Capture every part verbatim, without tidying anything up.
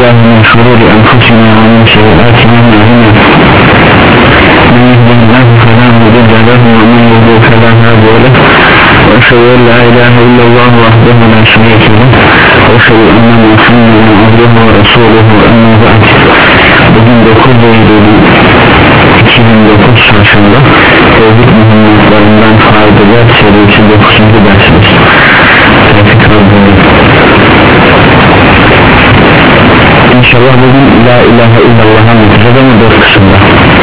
بالله من شرور أنفسنا ومن سيئات أعمالنا من يهده الله فلا مضل له ومن يضلل فلا هادي له وأشهد أن لا إله إلا الله وحده لا شريك له وأشهد أن محمدا عبده ورسوله أما بعد. Bugün dokuz Eylül iki bin dokuz çarşamba Tevhid mühimmatlarından faydalar serisi dokuzuncu dersimiz. Tevfik Rabbim. İnşallah bugün La ilahe illallah'a anlatacağız ama dört kısımda.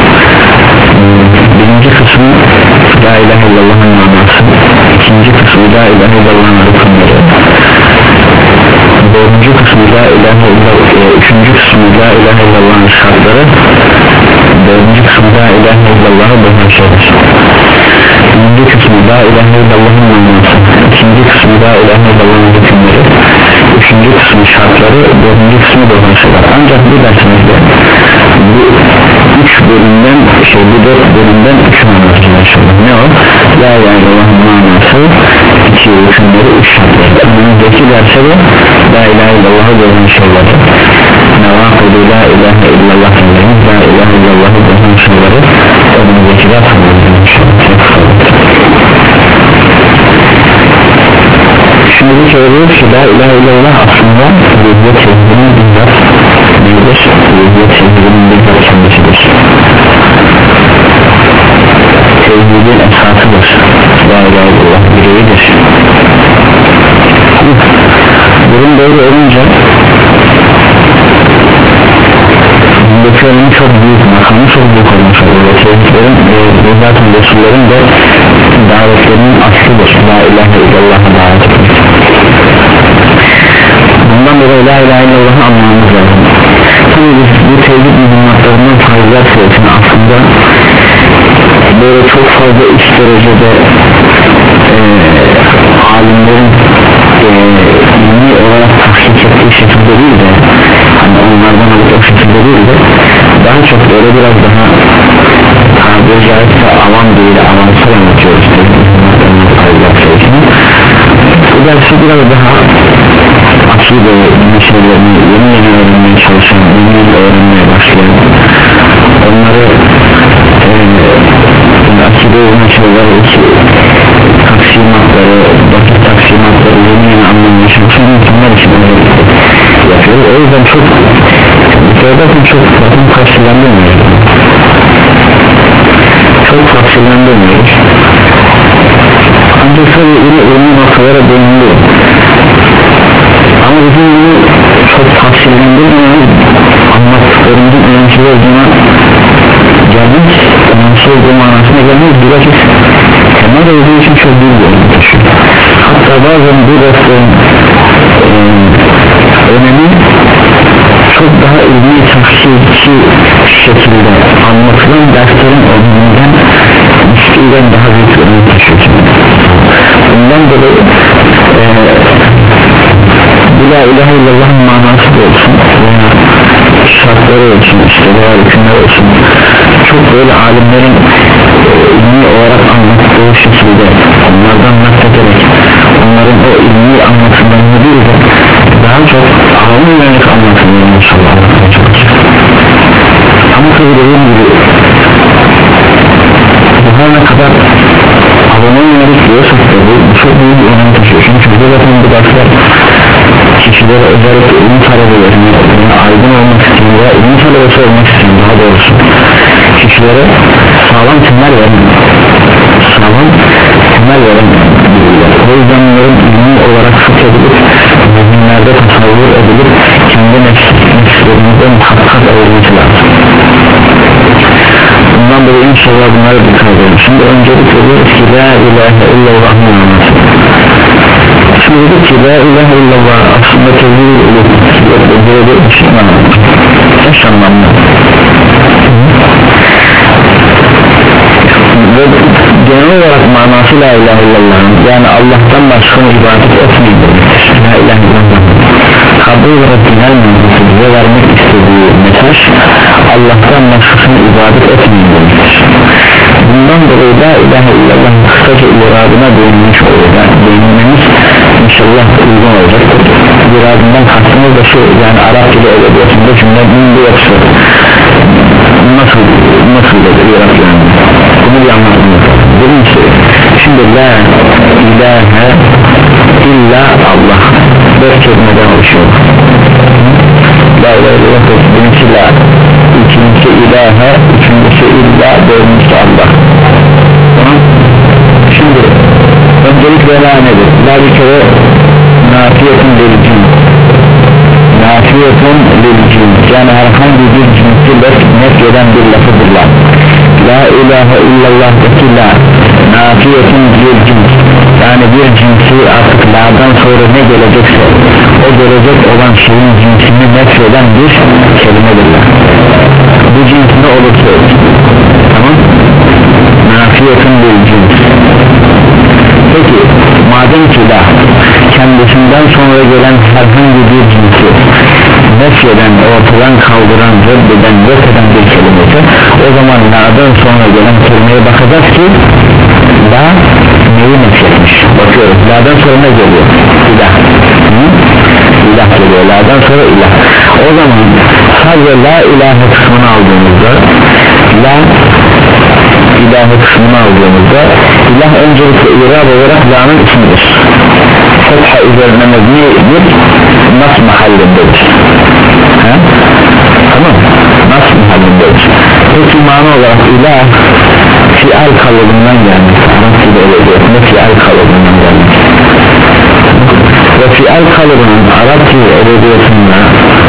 Birinci kısmı La ilahe illallah'ın manası, ikinci kısmı La ilahe illallah'ın rıkımları, dördüncü kısmı La ilahe illallah, üçüncü kısmı La ilahe illallah'ın şartları, dördüncü kısmı La ilahe illallah'ı bozan şeyler. Birinci kısmı La ilahe illallah'ın manası, ikinci kısmı La ilahe illallah'ın rıkımları, üçüncü kısmı şartları, dördüncü kısmı bozan şeyler. Ancak bu dersimizde bu üç bölümden şey bu dört bölümden üç manası inşallah. Ne o? La ilahe illallah'ın manası, iki hükümleri, üç şartları. Önümüzdeki derse de La ilahe illallah'ı bozan şeyleri, nevâkıdü La ilahe illallah dediğimiz La ilahe illallah'ı bozan şeyleri önümüzdeki derse bozan inşallah. Şimdi bir söylüyoruz ki La ilahe illallah aslında Rüzgât sevginin bizzat neydir? Rüzgât sevginin bizzat kendisidir. Sevginin esasıdır. La ilahe illallah bireyidir. Durum böyle olunca Bekir'in çok büyük makamı çok büyük olmuş oluyor. Sevgilerin ve zaten Resullerin de davetlerinin aslıdır. La ilahe illallah'a davet etmek. Bundan dolayı La ilahe illallah'ı anlamamız lazım. Tabii biz bu tevhid mühimmatlarından faydalar serisini aslında böyle çok fazla üst derecede e, alimlerin e, ilmi olarak tahkik ettiği şekilde değil de hani onlardan alıp o şekilde değil de daha çok böyle biraz daha tabiri caizse avam değil avansal anlatıyoruz tevhid mühimmatlarından faydalar serisini. Bu dersi biraz daha akide meselelerini yeni yeni öğrenmeye çalışan, yeni yeni öğrenmeye başlayan, onları e, akide meseleleri taksimatları, basit taksimatları yeni yeni anlamaya çalışan insanlar için yapıyoruz. O yüzden çok bakın çok bakın karşılandırmıyoruz, çok karşılandırmıyoruz. Ancak tabi yine ürünün noktalara dönülüyor. Ama bizim bunu çok tavsiyelendirmiyoruz. Anlattıklarımızın önemli olduğuna geldik, önemli olduğu manasına gelmeyiz. Bilakis temel olduğu için çok büyük bir önem taşıyor. Hatta bazen bu derslerin e, önemi çok daha ilmi tavsiyeci şekilde anlatılan derslerin önünden müstüden daha büyük bir önem taşıyor. Bundan dolayı e, La ilahe illallah'ın manası da olsun veya şartları olsun işte veya hükümler olsun çok böyle alimlerin e, ilmi olarak anlattığı şekilde onlardan naklederek onların o ilmi anlatımlarını değil de daha çok alim yönelik anlatımlarını inşallah anlatmaya çalışacağız. Ama tabi dediğim gibi bu ne kadar alime yönelik diyorsak da bu çok büyük bir önem taşıyor. Çünkü bu zaten bu dersler kişilere özellikle ilim talebelerine aydın olmak isteyen veya ilim talebesi olmak isteyen daha doğrusu kişilere sağlam temel veren sağlam temel veren o yüzden bunların ilmi olarak fıkh edilip zihinlerde tasavvur edilip kendi nefslerimizde muhakkak edilmesi lazım. Bundan dolayı inşallah bunlara dikkat edelim. Şimdi öncelikle diyoruz ki La ilahe illallah'ın manası. Şimdi dedik ki La ilahe illallah aslında tevhid böyle bir şey anlamı. Eş anlamlı. Ve genel olarak manası La ilahe illallah'ın yani Allah'tan başka ibadet etmeyin demektir. La ilahe illallah. Kabul ve genel manası bize vermek istediği mesaj Allah'tan başkasına ibadet etmeyin demektir. Bundan dolayı La ilahe illallah kısaca iradına değinmiş oluyor. Yani değinmemiz İnşallah uygun olacaktır. Birazından kastımız da şu, yani Arap dili edebiyatında cümlenin bu yapısı nasıl nasıl olur Arap yani, bunu bir anlatmamız lazım. Birincisi, şimdi la ilahe illa Allah dört kelimeden oluşuyor. La ilahe illallah, birincisi la, ikincisi ilahe, üçüncüsü illa, dördüncüsü Allah. Tamam. Şimdi öncelikle la nedir? La bir kere nafiyetun lilcin, nafiyetun lilcin, yani herhangi bir cinsi nefyeden bir lafıdır la. La ilahe illallah'taki la nafiyetun lilcin, yani bir cinsi artık la'dan sonra ne gelecekse o gelecek olan şeyin cinsini nefyeden bir kelimedir la. Bu cins ne olursa olsun, tamam, nafiyetun lilcin. Peki madem ki la kendisinden sonra gelen herhangi bir cinsi nefyeden, ortadan kaldıran, reddeden, yok eden bir kelimesi, o zaman la'dan sonra gelen kelimeye bakacağız ki la neyi nefyetmiş, bakıyoruz la'dan sonra ne geliyor? İlah. Hı? İlah geliyor, la'dan sonra ilah. O zaman sadece la ilahe kısmını aldığımızda, la ilahe kısmını aldığımızda ilah öncelikle irab olarak la'nın ismidir. Fetha üzerine mebni bir nas mahallindedir. He? Tamam, nas mahallindedir. Peki mana olarak ilah fial kalıbından gelmiş, nasıl edebiyatında fial kalıbından gelmiş ve fial kalıbının Arapça edebiyatında,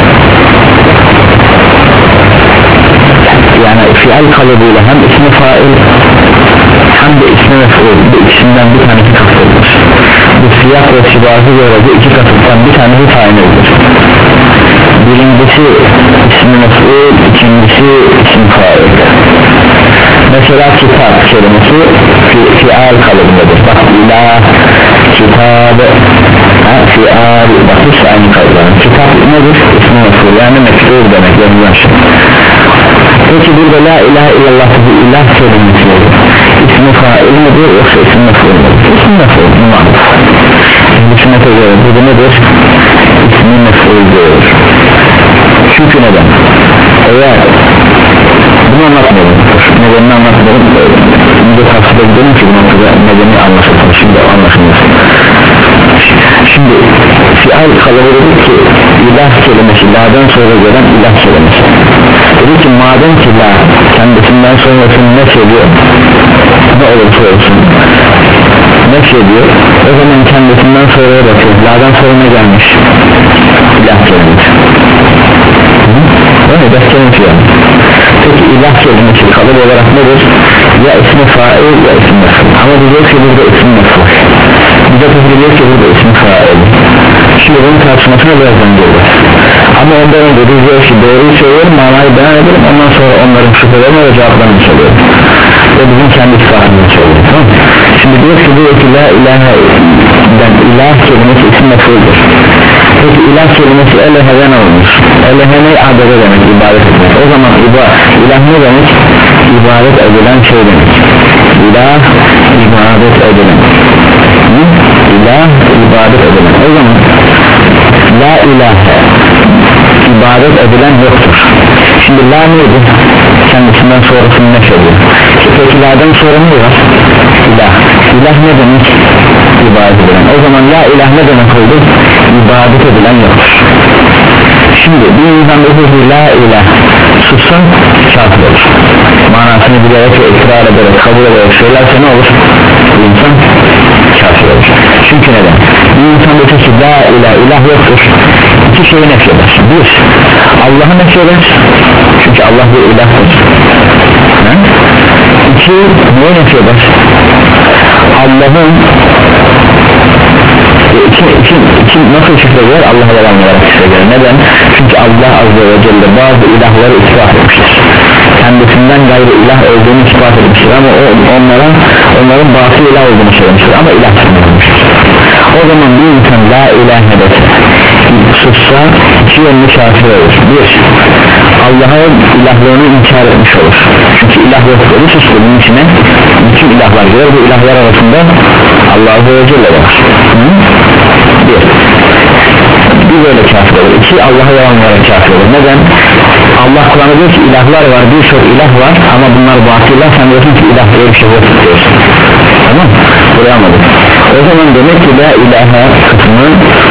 yani fial kalıbıyla hem ismi fail hem de ismi mef'ul, bu ikisinden bir tanesi kastedilir. Bu siyah ve şibahı göre bu iki kasıttan bir tanesi faildir. Birincisi ismi mef'ul, ikincisi ismi fail. Mesela kitap kelimesi fi, fial kalıbındadır. Bak ilah, kitab, fial, bak hiç aynı kalıbı. Kitap nedir? İsmi mef'ul, yani mef'ul demek, yazılan şey. Peki burada la ilahe illallah bu ilah kelimesi ismi fail midir yoksa ismi mef'ul midir? İsmi mef'ul mu? Bu sünnete göre bu nedir? İsmi mef'uldur. Çünkü neden? Eğer bunu anlatmayalım, nedenini anlatmayalım, önce tavsiye edelim ki bunu nedeni anlaşılsın, şimdi anlaşılsın. Şimdi fial kalıbı dedik ki ilah kelimesi, la'dan sonra gelen ilah kelimesi. Dedi ki madem ki la kendisinden sonrasını nefyediyor, ne olursa olsun nefyediyor, o zaman kendisinden sonraya bakıyor, la'dan sonra ne gelmiş? İlah kelimesi. Öyle de kelimesi yani. Peki ilah kelimesi kalıp olarak nedir? Ya ismi fail ya ismi mef'ul. Ama diyecek ki burada ismi mef'ul. Bize diyecek ki burada ismi fail. Şimdi bunun tartışmasına birazdan göreceğiz. Ama ondan önce diyecek ki doğruyu söylüyorum, manayı beyan edelim, ondan sonra onların şüphelerini ve cevaplarını söylüyorum. Ve bizim kendi istifatımızı söylüyoruz, tamam mı? Şimdi diyor ki diyor ki la ilahe den ilah kelimesi ismi mef'uldur. Peki ilah kelimesi elehe'den olmuş. Elehe ne? Adede demek, ibadet etmek. O zaman iba, ilah ne demek? İbadet edilen şey demek. İlah ibadet edilen. Hı? İlah ibadet edilen. O zaman la ilahe ibadet edilen yoktur. Şimdi la neydi? Kendisinden sonrasını ne söylüyor? Peki la'dan sonra ne var? İlah. İlah ne demek? İbadet edilen. O zaman la ilah ne demek oldu? İbadet edilen yoktur. Şimdi bir insan dedi la ilah sussan kafir olur. Manasını bilerek ve ikrar ederek, kabul ederek söylerse ne olur? Bir insan kafir olur. Çünkü neden? Bir insan dedi ki la ilah, ilah yoktur. İki şeyi nefyeder. Bir, Allah'ı nefyeder. Çünkü Allah bir ilahtır. He? İki, neyi nefyeder? Allah'ın iki, iki, iki nasıl şifrediyor? Allah'a yalan olarak şifrediyor. Neden? Çünkü Allah azze ve celle bazı ilahları ispat etmiştir. Kendisinden gayrı ilah olduğunu ispat etmiştir ama o, onlara, onların batıl ilah olduğunu söylemiştir ama ilah söylemiştir. O zaman bir insan la ilahe dese, sussa iki yönlü kafir olur. Bir, Allah'ın ilahlığını inkar etmiş olur. Çünkü ilah yoktur, sustu, bunun içine bütün ilahlar gelir, bu ilahlar arasında Allah azze ve celle var. Hı? bir, bir böyle kafir olur. İki, Allah'a yalan veren kafir olur. Neden? Allah Kur'an'da diyor ki ilahlar var, birçok ilah var ama bunlar batiller, sen diyorsun ki ilah diye bir şey yok diyorsun. Tamam, buraya anladık. O zaman demek ki la ilahe kısmı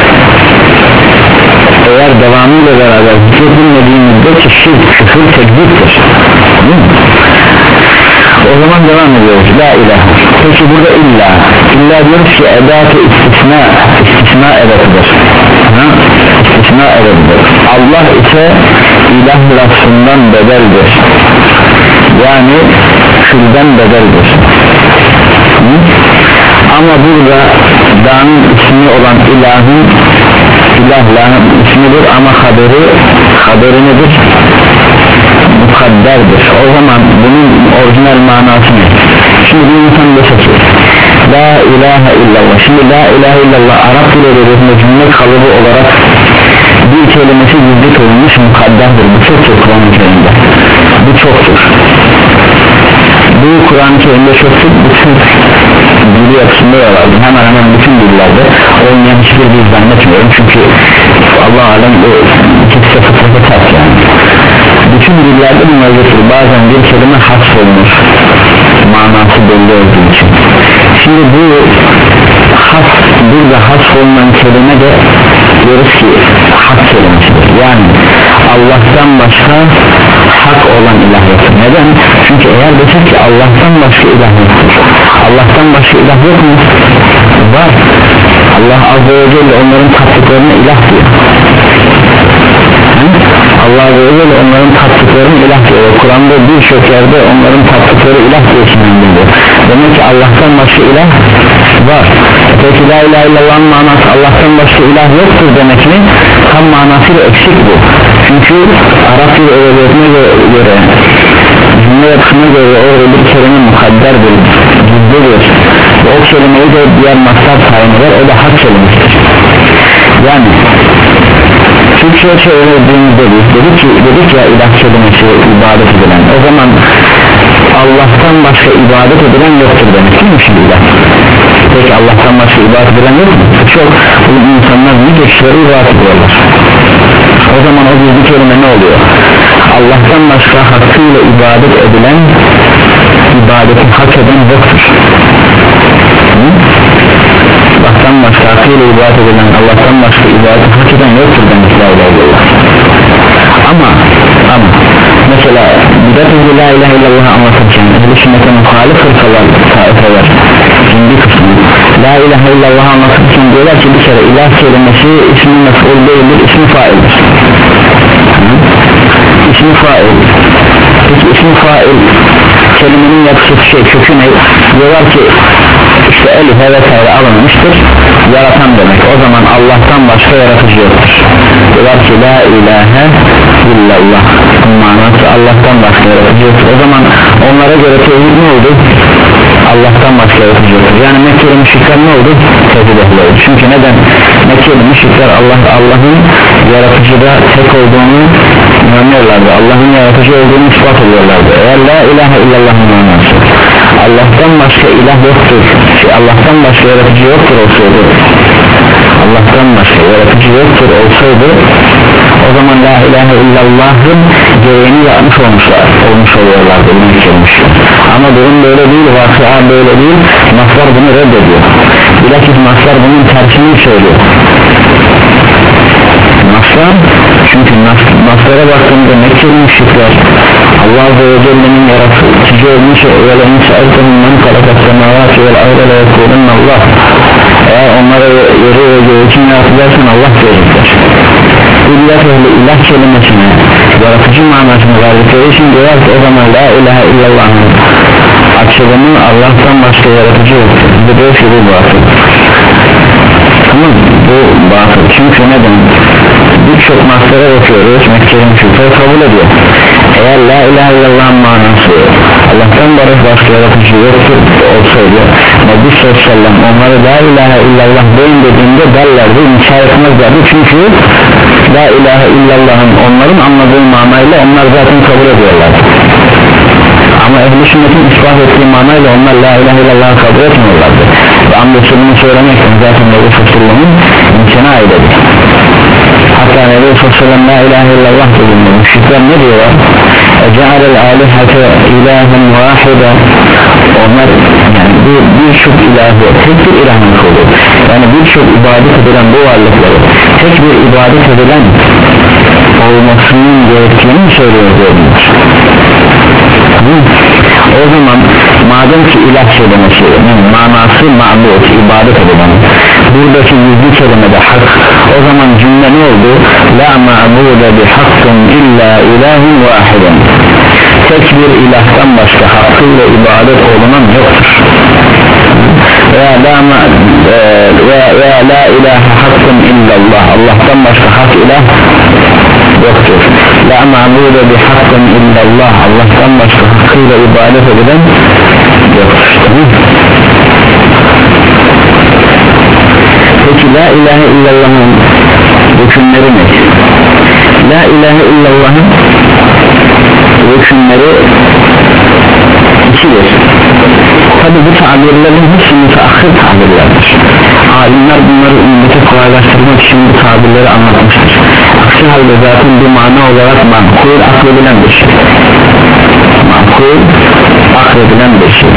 eğer devamıyla beraber zikredilmediği müddetçe şirk, küfür, tekziptir. Tamam mı? O zaman devam ediyoruz. La ilahe. Peki burada illa. İlla diyoruz ki edat-ı istisna, istisna edatıdır. Ha? İstisna edatıdır. Allah ise ilah lafzından bedeldir. Yani külden bedeldir. Hı? Ama burada da'nın ismi olan ilahın ilahlahın ismidir ama haberi haberi nedir? Mukadderdir. O zaman bunun orijinal manası ne? Şimdi bir insan dese ki la ilahe illallah, şimdi la ilahe illallah Arap dil edebiyatında cümle kalıbı olarak bir kelimesi gizli koyulmuş mukadderdir. Bu çok çok Kur'an-ı Kerim'de, bu çoktur. Bu Kur'an-ı Kerim'de çoktur. Bütün dili yapısında vardı, hemen hemen bütün dillerde olmayan hiçbir dil zannetmiyorum çünkü Allah alem bu ikisi fıtratı ters yani. Bütün dillerde bu mevcuttur. Bazen bir kelime hasf olmuş, manası belli olduğu için. Şimdi bu hasf, burada hasf olunan kelime de diyoruz ki hak kelimesidir. Yani Allah'tan başka hak olan ilah yoktur. Neden? Çünkü eğer desek ki Allah'tan başka ilah yoktur, Allah'tan başka ilah yok mu? Var. Allah azze ve celle onların taptıklarına ilah diyor. Allah azze ve celle onların taptıklarını ilah diyor. Kur'an'da birçok yerde onların taptıkları ilah diye isimlendiriyor. Demek ki Allah'tan başka ilah var. Peki la ilahe illallah'ın manası Allah'tan başka ilah yoktur demek mi? Tam manasıyla eksik bu. Çünkü Arap dil edebiyatına göre, cümle yapısına göre orada bir kelime mukadderdir, gizlidir. Ve o kelimeyi de diğer mastar tayin eder, o da hak kelimesidir. Yani Türkçe'ye çevirdiğimizde biz dedik ki, dedik ya ilah kelimesi ibadet edilen, o zaman Allah'tan başka ibadet edilen yoktur demek değil mi şimdi ilah? Peki Allah'tan başka ibadet edilen yok mu? Çok bu insanlar bir geçişleri ibadet ediyorlar. O zaman o gizli kelime ne oluyor? Allah'tan başka hakkıyla ibadet edilen, ibadeti hak eden yoktur. Hı? Allah'tan başka hakkıyla ibadet edilen, Allah'tan başka ibadeti hak eden yoktur demek la ilahe illallah. Ama ama mesela bidat ehli la ilahe illallah'ı anlatırken ehl-i sünnete muhalif fırkalar, taifeler şimdi kısmı la ilahe illallah'ı anlatırken diyorlar ki bir kere ilah kelimesi ismi mef'ul değildir, ismi faildir. İsmi fail. Peki ismi fail kelimenin yapısı şey, kökü ne? Diyorlar ki işte elife vesaire alınmıştır, yaratan demek. O zaman Allah'tan başka yaratıcı yoktur. Diyorlar ki la ilahe illallah manası Allah'tan başka yaratıcı yoktur. O zaman onlara göre tevhid ne oldu? Allah'tan başka yaratıcı yoktur. Yani Mekkeli müşrikler ne oldu? Tevhid ehli oldu. Çünkü neden? Mekkeli müşrikler Allah Allah'ın yaratıcıda tek olduğunu inanıyorlardı. Allah'ın yaratıcı olduğunu ispat ediyorlardı. Eğer la ilahe illallah'ın manası Allah'tan başka ilah yoktur, şey, Allah'tan başka yaratıcı yoktur olsaydı, Allah'tan başka yaratıcı yoktur olsaydı, o zaman la ilahe illallah'ın gereğini yapmış olmuşlar, olmuş oluyorlardı. Ama durum böyle değil, vakıa böyle değil. Maslar bunu reddediyor. Bilakis maslar bunun tersini söylüyor. Maslar, çünkü maslara baktığımda Mekkeli müşrikler Allah Azze ve Celle'nin yaratıcı olmuş ve inşa ettiğinin men kalakat semavati vel arda le yekulun Allah, eğer onlara yeri ve göğü için yaratacaksan Allah diyecekler. İllah ehli ilah kelimesine yaratıcı manasını verdikleri için diyorlar ki o zaman la ilahe illallah'ın açılımı Allah'tan başka yaratıcı yoktur. Bu da şu bu batıl. Tamam, bu batıl. Çünkü neden? Birçok maslara bakıyoruz, Mekke'nin müşrikler kabul ediyor. Eğer la ilahe illallah'ın manası Allah'tan başka yaratıcı yoktur olsaydı Nebi sallallahu aleyhi ve sellem onları la ilahe illallah deyin dediğinde derlerdi, inkar etmezlerdi. Çünkü la ilahe illallah'ın onların anladığı manayla onlar zaten kabul ediyorlar. Ama ehl-i sünnetin ispat ettiği manayla onlar la ilahe illallah'ı kabul etmiyorlardı. Ve anlaşılığını söylemekten zaten Nebi sallallahu aleyhi ve sellem'in imtina edebilir. Hatta Nebi Sallallahu la ilahe illallah dediğinde müşrikler ne diyorlar? Ece'alel alihate ilahen vahide, onlar yani bir birçok ilahı tek bir ilahın kulu, yani birçok ibadet edilen bu varlıkları tek bir ibadet edilen olmasının gerektiğini mi söylüyor diyorlar? O zaman madem ki ilah kelimesinin manası ma'bud, ibadet edilen, buradaki yüzlü kelimede hak, o zaman cümle ne oldu? La ma'bude bi hakkın illa ilahun vahiden, tek bir ilahtan başka hakkıyla ibadet olunan yoktur. Veya la, veya, veya la ilahe hakkın illallah, Allah'tan başka hak ilah yoktur. La ma'bude bi hakkın illallah, Allah'tan başka hakkıyla ibadet edilen yoktur. Peki la ilahe illallah'ın hükümleri ne? La ilahe illallah'ın hükümleri ikidir. Tabi bu tabirlerin hepsi müteahhir tabirlerdir. Alimler bunları ümmete kolaylaştırmak için bu tabirleri anlatmıştır. Aksi halde zaten bir mana olarak makul akledilen bir şey. Makul akledilen bir şey.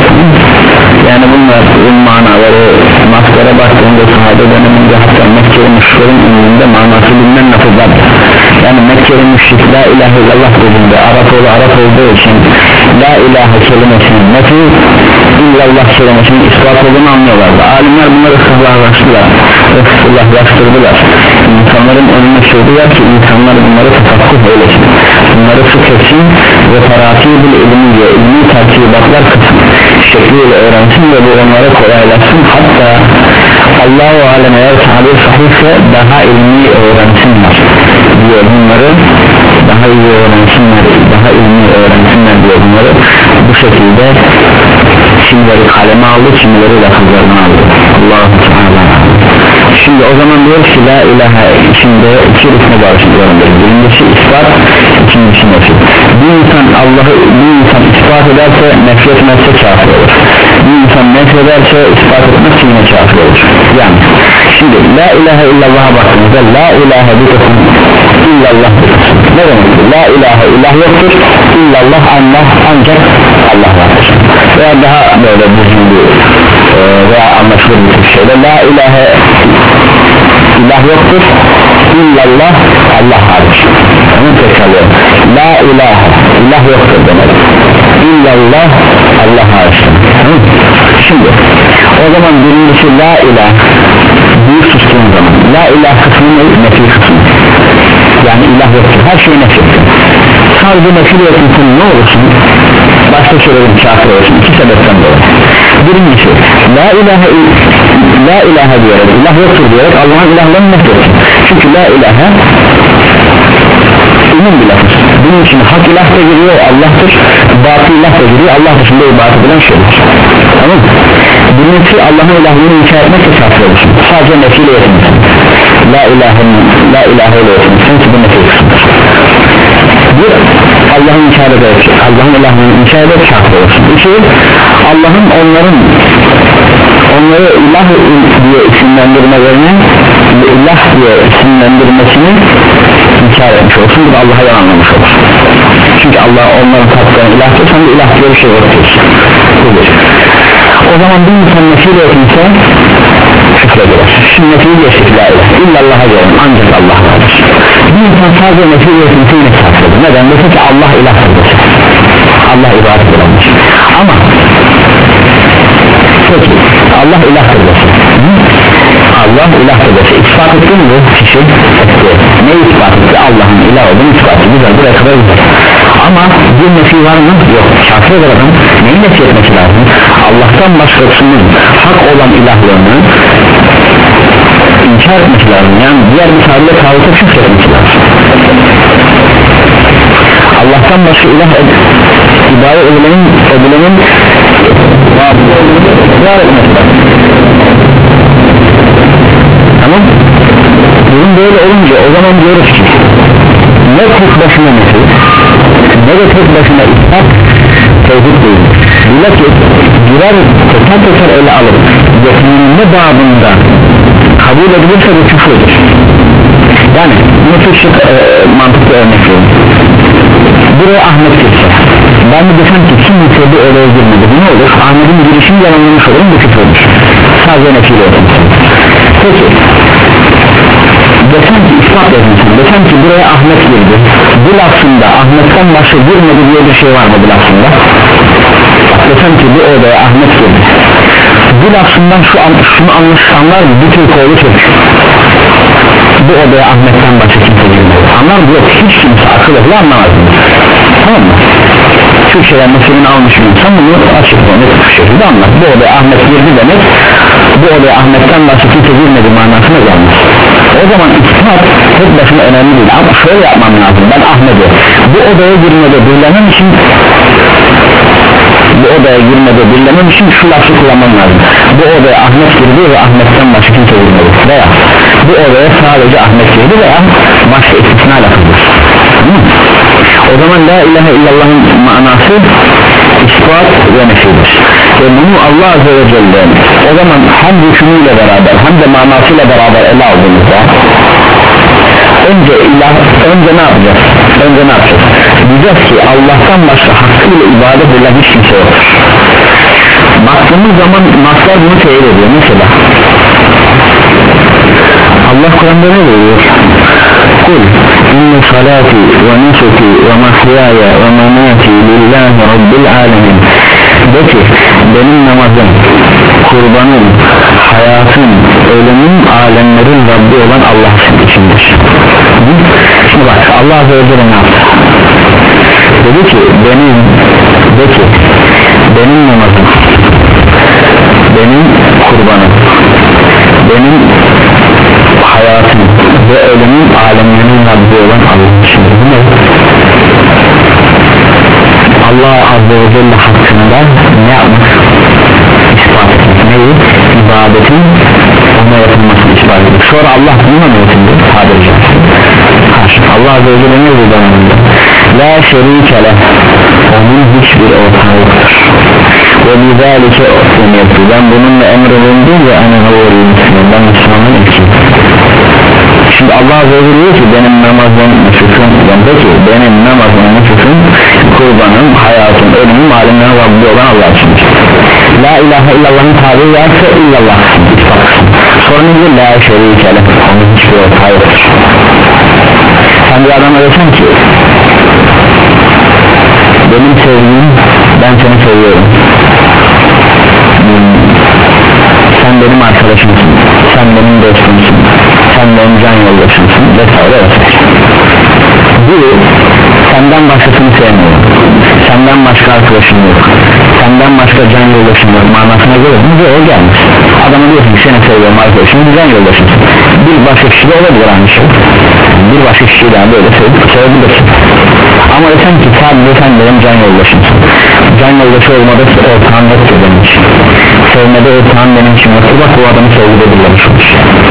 Yani bunlar bu manaları maskara baktığında sahabe döneminde, hatta Mekkeli müşriklerin önünde manası bilinen lafızlardır. Yani Mekkeli müşrik la ilahe illallah dediğinde Arap oğlu Arap olduğu için la ilahe kelimesinin nefi, illallah kelimesinin ispat olduğunu anlıyorlardı. Alimler bunları ıslahlaştılar, ıslahlaştırdılar. İnsanların önüne sürdüler ki insanlar bunları tefakkuh eylesin, bunları fıkhetsin ve terakibül ilmiye, ilmi terkibatlar kısım şekliyle öğrensin ve bu onlara kolaylaşsın. Hatta Allah-u Alem eğer tabir sahihse daha ilmi öğrensinler diyor, bunları daha iyi öğrensinler, daha ilmi öğrensinler diyor bunları. Bu şekilde kimileri kaleme aldı, kimileri lafızlarını aldı. Allah-u Teala. Şimdi o zaman diyor ki la ilahe içinde iki rükne barışıklarındır. Birincisi ispat, ikincisi nefi. Bir insan Allah'ı bir insan ispat ederse nefret etmezse kafir olur. Bir insan nefret ederse ispat etmezse yine kafir olur. Yani şimdi la ilahe illallah'a baktığımızda la ilahe bitekum illallah bitekum. Ne demektir? La ilahe ilah yoktur, illallah Allah, ancak Allah vardır. Veya daha böyle düzgün bir e, veya anlaşılır bir şeyle la ilahe ilah yoktur, illallah Allah hariç. Onu tekrarlıyorum. La ilahe ilah yoktur demek, illallah Allah hariç. Şimdi o zaman birincisi la ilah büyük sustuğun zaman la ilah kısmı ne? Nefi kısmı. Yani ilah yoktur, her şey nefi. Sadece nefi yoktur, ne olursun? Başta söyledim, kafir olursun. İki sebepten dolayı. Birincisi la ilahe la ilahe diyerek, ilah yoktur diyerek Allah'ın ilahlarını nefretsin. Çünkü la ilahe umum bir lafız. Bunun için hak ilah da giriyor, Allah'tır, batıl ilah da giriyor, Allah dışında ibadet edilen şeyler. Tamam mı? Birincisi Allah'ın ilahlığını inkar etmekle kafir olursun. Sadece nefiyle yetinirsin. La ilahe la ilahe ile yetinirsin ki bu nefi kısımdır. Bir, Allah'ın inkar ederek, Allah'ın ilahlığını inkar ederek kafir olursun. İki, Allah'ın onların onları ilah diye isimlendirmelerini ilah diye isimlendirmesini inkar etmiş olsun, bu da Allah'a yalanlamış olur. Çünkü Allah onların tatlarını ilah diyor, sen de ilah diye bir şey öğretiyorsun. O zaman bir insan nefiyle yetinse küfre girer. Şimdi nefiyi geçtik la ilahe illallah'a diyorum, ancak Allah vardır. Bir insan sadece nefiyle yetinse yine kafirdir. Neden? Mesela ki Allah ilahtır desin, Allah ibadet edilir. Ama peki Allah ilahtır desin, Allah ilahtır desin, ispat etti mi bu kişi? Etti. Ne ispat etti? Allah'ın ilah olduğunu ispat etti. Güzel, buraya kadar güzel. Ama bir nefi var mı? Yok. Kafir olur adam. Neyi nefi etmesi lazım? Allah'tan başkasının hak olan ilahlığını inkar etmesi lazım. Yani diğer bir tabirle tağuta küfretmesi lazım. Allah'tan başka ilah ed ibadet edilenin edilenin var etmesi lazım. Tamam? Durum böyle olunca o zaman diyoruz ki ne tek başına nefi ne de tek başına ispat tevhid değildir. Bilakis birer teker teker ele alıp yetinilme babında kabul edilirse bu küfürdür. Yani bunu küçük e, mantıklı örnek verin. Buraya Ahmet girse, ben de desem ki kim bitirdi oraya girmedi, bu ne olur? Ahmet'in girişini yalanlamış olurum, bu küfürdür. Sadece nefiyle olsun. Peki desem ki ispat edilsin, desem ki buraya Ahmet girdi, bu lafında Ahmet'ten başka girmedi diye bir şey var mı bu lafında? Desem ki bu odaya Ahmet girdi, bu lafından şu an, şunu anlaşanlar mı? Bir Türk oğlu Türk, bu odaya Ahmet'ten başka kimse girmedi, anlar mı? Yok, hiç kimse akıl ediyor anlamaz mı? Tamam mı? Türkçeden meselini almış bir insan bunu açıkla net bir şekilde anlar. Bu odaya Ahmet girdi demek, bu odaya Ahmet'ten başka kimse girmedi manasına gelmez. O zaman ispat tek başına önemli değil, ama şöyle yapmam lazım: ben Ahmet'e bu odaya girmede birlemem için bu odaya girmede birlemem için şu lafı kullanmam lazım: bu odaya Ahmet girdi ve Ahmet'ten başka kimse girmedi, veya bu odaya sadece Ahmet girdi veya başka istisna lafıdır. O zaman la ilahe illallah'ın manası ispat ve nefidir ve bunu Allah Azze ve Celle o zaman hem hükmüyle beraber hem de manasıyla beraber ele aldığımızda önce ilah, önce ne yapacağız? Önce ne yapacağız? Diyeceğiz ki Allah'tan başka hakkıyla ibadet edilen hiç kimse yoktur. Baktığımız zaman naslar bunu teyit ediyor. Mesela Allah Kur'an'da ne diyor? Kul inne salati ve nusuki ve mahyaya ve mamati lillahi rabbil alemin. De ki benim namazım, kurbanım, hayatım, ölümüm alemlerin Rabbi olan Allah içindir. Şimdi bak Allah Azze ve Celle ne yaptı? Dedi ki benim, de ki benim namazım, benim kurbanım, benim hayatım ve ölümün alemlerin Rabbi olan Allah içindir. Bu ne? Allah Azze ve Celle hakkında ne yapmak? İspat etmek. Neyi? İbadetin ona yapılmasını ispat etmek. Sonra Allah bununla mı yetindir? Sadece karşı Allah Azze ve Celle ne diyor anlamında? La şerike leh, onun hiçbir ortağı yoktur. Ve bizalike umirtu, ben bununla emrolundum ve ana havurul müslüman, ben Müslümanın ilkiyim. Şimdi Allah Azze ve Celle diyor ki benim namazım, nüfusun, peki benim namazım, nüfusun, kurbanım, hayatım, ölümüm, alemlerin Rabbi olan Allah içindir. La ilahe illallah'ın tabiri varsa illallah sonra ne diyor? La şerike leh, onun hiçbir ortağı yoktur. Sen bir adama desen ki benim sevdiğim, ben seni seviyorum, hmm, sen benim arkadaşımsın, sen benim dostumsun, sen benim can yoldaşımsın vesaire vesaire. Bu senden başkasını sevmiyorum, senden başka arkadaşım yok, senden başka can yoldaşım yok manasına göre bu o gelmiş. Adama diyorsun ki seni seviyorum arkadaşım, can yoldaşımsın, bir başka kişi de olabilir aynı şey, bir başka kişiyi daha böyle sevebilirsin. Ama sen ki sadece sen benim can yoldaşımsın, can yoldaşı olmada ortağın yoktur benim için, sevmede ortağın benim için yoktur, bak bu adamı sevgide birlemiş olmuş.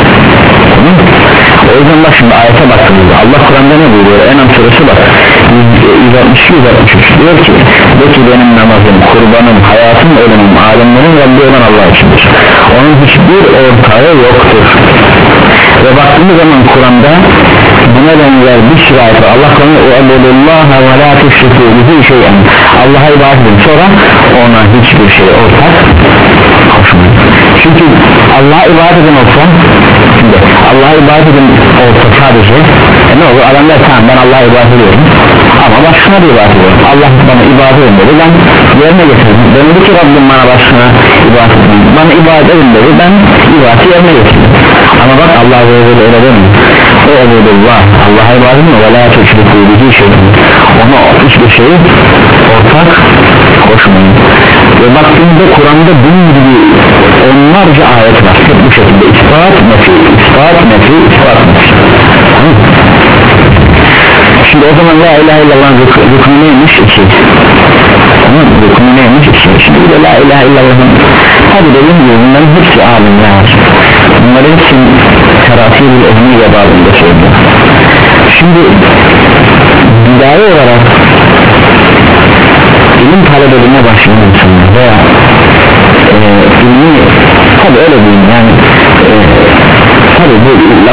O yüzden bak şimdi ayete baktığımızda Allah Kur'an'da ne buyuruyor? En'am suresi bak yüz altmış yüz altmış üç diyor ki de ki benim namazım, kurbanım, hayatım, ölümüm, alemlerin Rabbi olan Allah içindir. Onun hiçbir ortağı yoktur. Ve baktığımız zaman Kur'an'da buna benzer bir sürü ayet var. Allah Kur'an'da o ebudullaha ve la tüşrikû bihi şeyen, Allah'a ibadet edin, sonra ona hiçbir şey ortak koşmayın. Çünkü Allah'a ibadet edin olsa, Allah'a ibadet edin olsa sadece e ne olur? Adam der tamam ben Allah'a ibadet ediyorum ama başkasına da ibadet ediyorum, Allah bana ibadet edin dedi, ben yerine getirdim. Dedi ki Rabbim bana başkasına ibadet edin, bana ibadet edin dedi, ben ibadeti yerine getirdim. Ama bak Allah öyle öyle demiyor. O ebudullah, Allah'a ibadet edin ve la tüşrikû bihi şeyen, ona hiçbir şey ortak koşmayın. Ve baktığımda Kur'an'da bunun gibi onlarca ayet var. Hep bu şekilde ispat, nefi, ispat, nefi, ispat, nefi. Şimdi o zaman la ilahe illallah rükmü neymiş? İki. Rükmü neymiş? İki. Şimdi bir de la ilahe illallah'ın tabi dediğim gibi bunların hepsi alimler. Bunların hepsi teratîl-i ehmiye bağında söylüyor. Şimdi bidai olarak ilim talep edilmeye başlayan insanlar veya e, ilmi tabi öyle diyeyim yani e,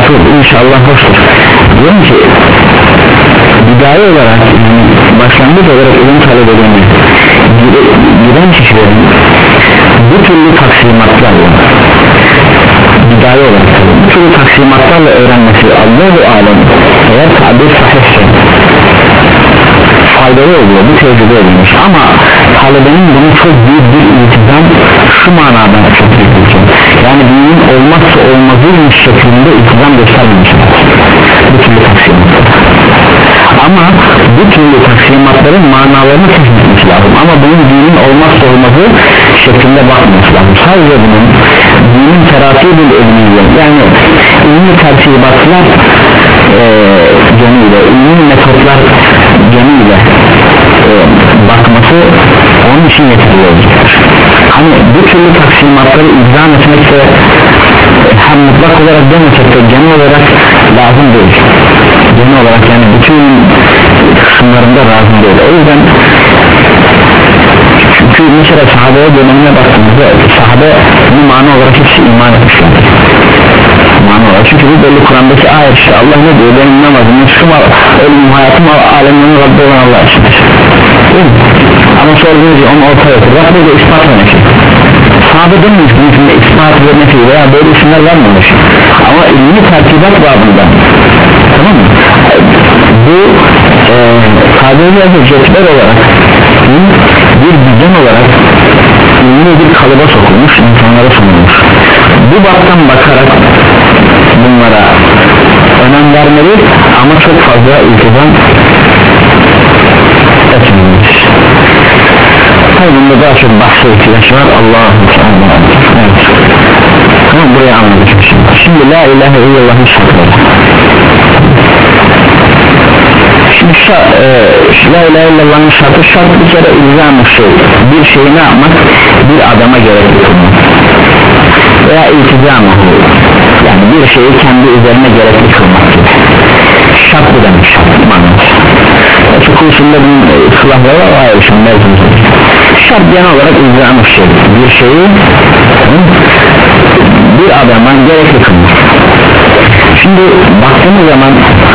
makul inşallah hoştur. Diyorum ki bidaye olarak yani başlangıç olarak ilim talep edeni giden kişilerin bu türlü taksimatlarla bidaye olarak bu türlü taksimatlarla öğrenmesi Allah-u Alem eğer tabir sahihse faydalı oluyor, bu tecrübe edilmiş ama talebenin bunu çok büyük bir iltizam şu manadan çok büyük iltizam yani dinin olmazsa olmazıymış şeklinde iltizam göstermemiş bu türlü taksimatlar ama bu türlü taksimatların manalarını kesinlikle lazım ama bunun dinin olmazsa olmazı şeklinde bakması lazım sadece bunun dinin teratibül ilmiyle yani ilmi tertibatlar e, yönüyle ilmi metotlar yönüyle e, bakması onun için yeterli olacaktır hani bu türlü taksimatları izah etmekse hem mutlak olarak demesek de genel olarak lazım değil genel olarak yani bütün kısımlarında lazım değil o yüzden çünkü mesela sahabeye dönemine baktığımızda sahabe bunu mana olarak hepsi iman etmişler mana olarak çünkü bu belli Kur'an'daki ayet işte Allah ne diyor benim namazım şu mal ölüm hayatım alemin Rabbi olan Allah içindir ama sorduğunuz gibi onu ortaya otur bak burada ispat örneği sahabe demeyiz ki mümkün ispat örneği veya böyle isimler vermemiş ama ilmi tertibat babında tamam mı bu e, sahabeler ve cetler olarak bir düzen olarak ilmi bir kalıba sokulmuş insanlara sunulmuş bu baktan bakarak bunlara önem vermeli ama çok fazla iltizam etmeliyiz tabi bunda daha çok bahse ihtiyaç var Allah'ım evet. Tamam buraya anladık şimdi. Şimdi la ilahe illallah'ın şartları şimdi şu, e, şu la ilahe illallah'ın şartı şart bir kere ilzam şey bir şeyi ne yapmak bir adama gerekli kılmak veya iltizamı yani bir şeyi kendi üzerine gerekli kılmak gibi şart bu demek şart manası fıkıh usulünde bunun ıslahları var hayır şimdi mevzumuz şart genel olarak ilzam şey bir şeyi bir adama gerekli kılmak şimdi baktığımız zaman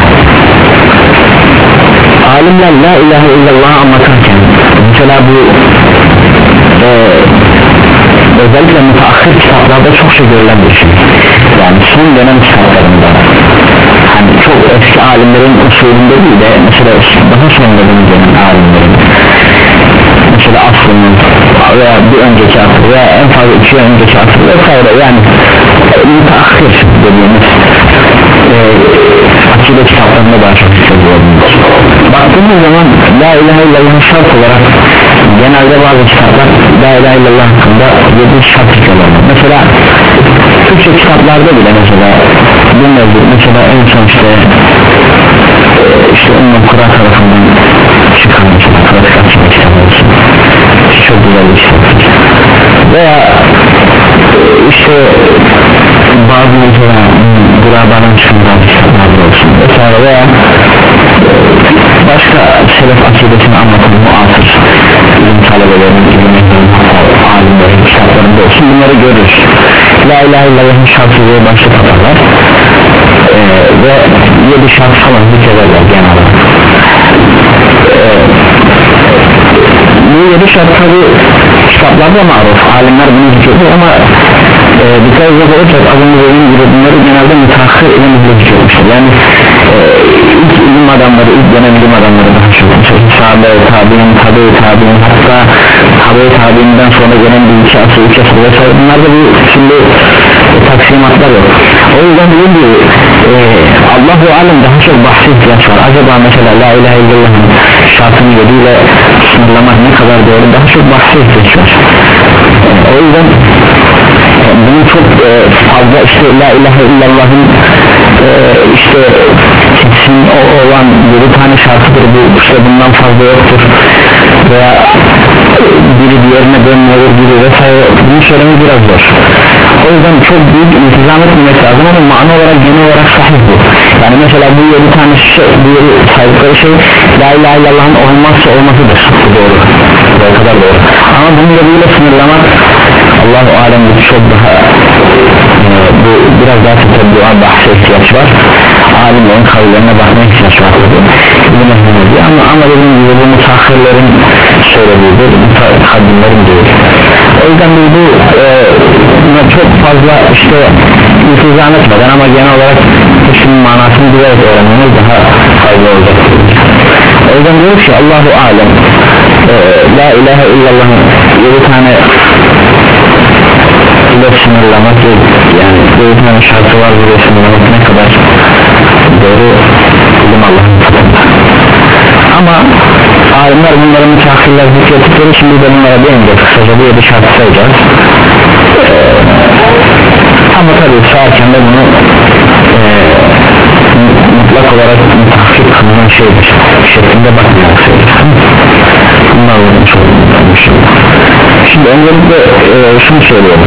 alimler la ilahe illallah anlatırken mesela bu e, özellikle müteahhir kitaplarda çok şey görülen bir şey yani son dönem kitaplarında hani çok eski alimlerin usulünde değil de mesela daha son dönem dönem alimlerin mesela aslının veya bir önceki asır veya en fazla iki önceki asır vesaire yani müteahhir dediğimiz e, akide kitaplarında daha çok hissediyoruz baktığımız zaman la ilahe illallah'ın şart olarak genelde bazı kitaplar la ilahe illallah hakkında yedi şart tutuyorlar mesela Türkçe kitaplarda bile mesela bu mevcut mesela en son işte e, işte Ümmü Kura tarafından çıkan mesela pratik akide kitapları çok güzel bir kitap veya e, işte bazı mesela Gurabadan çıkan kitaplarda olsun vesaire veya başka selef akidesini anlatan muasır ilim talebelerinin ilimlerin alimlerin kitaplarında olsun bunları görürüz la ilahe illallah'ın şartı diye başlık atarlar ee, ve yedi şart falan zikrederler genel olarak ee, bu yedi şart tabi kitaplarda maruf alimler bunu zikrediyor ama e, dikkat edecek olursak az önce dediğim gibi bunları genelde müteahhir ilimizde zikrediyormuşlar yani e, ilk ilim adamları ilk dönem ilim adamları daha çok sahabe, tabi'in, tabi' tabi'in hatta tabi' tabi'inden sonra gelen bir iki asır, üç asır vesaire bunlarda bu şimdi e, taksimatlar yok o yüzden dediğim gibi e, Allah-u Alem daha çok bahse ihtiyaç var acaba mesela la ilahe illallah'ın şartını yediyle sınırlamak ne kadar doğru daha çok bahse ihtiyaç var e, o yüzden e, bunun çok e, fazla işte la ilahe illallah'ın e, işte kesin o olan yedi tane şartıdır bu işte bundan fazla yoktur veya biri diğerine dönmüyor gibi vesaire bunu söylemek biraz zor o yüzden çok büyük intizam etmemek lazım ama manu olarak genel olarak sahih bu yani mesela bu yedi tane şey, bu yedi saydıkları şey la ilahe illallah'ın olmazsa olmasıdır bu doğru bu kadar doğru ama bunu da böyle sınırlamak Allah-u Alem çok daha e, bu biraz daha tetebbüğa bahse ihtiyaç var müteahhirlerin söylediğidir, müteahhirlerin değil. O yüzden biz bu e, buna çok fazla işte iltizam etmeden ama genel olarak ismin manasını bilerek öğrenmemiz daha faydalı olacaktır. O yüzden diyoruz ki Allahu alem, e, la ilahe illallah'ın yedi tane ile sınırlamak, yani yedi tane şartı var, buraya sınırlamak ne kadar doğru ilim Allah'ın katında. Ama alimler bunların müteahhirler zikrettikleri, şimdi de bunlara değince kısaca bir yedi şart sayacağız. Ee, ama tabii sağken de bunu e, mutlak olarak müteahhir kılınan şeydir şeklinde bakmayarak söyleyeceğiz. Bunlar olmuş olmuş. Şimdi öncelikle e, şunu söylüyorum.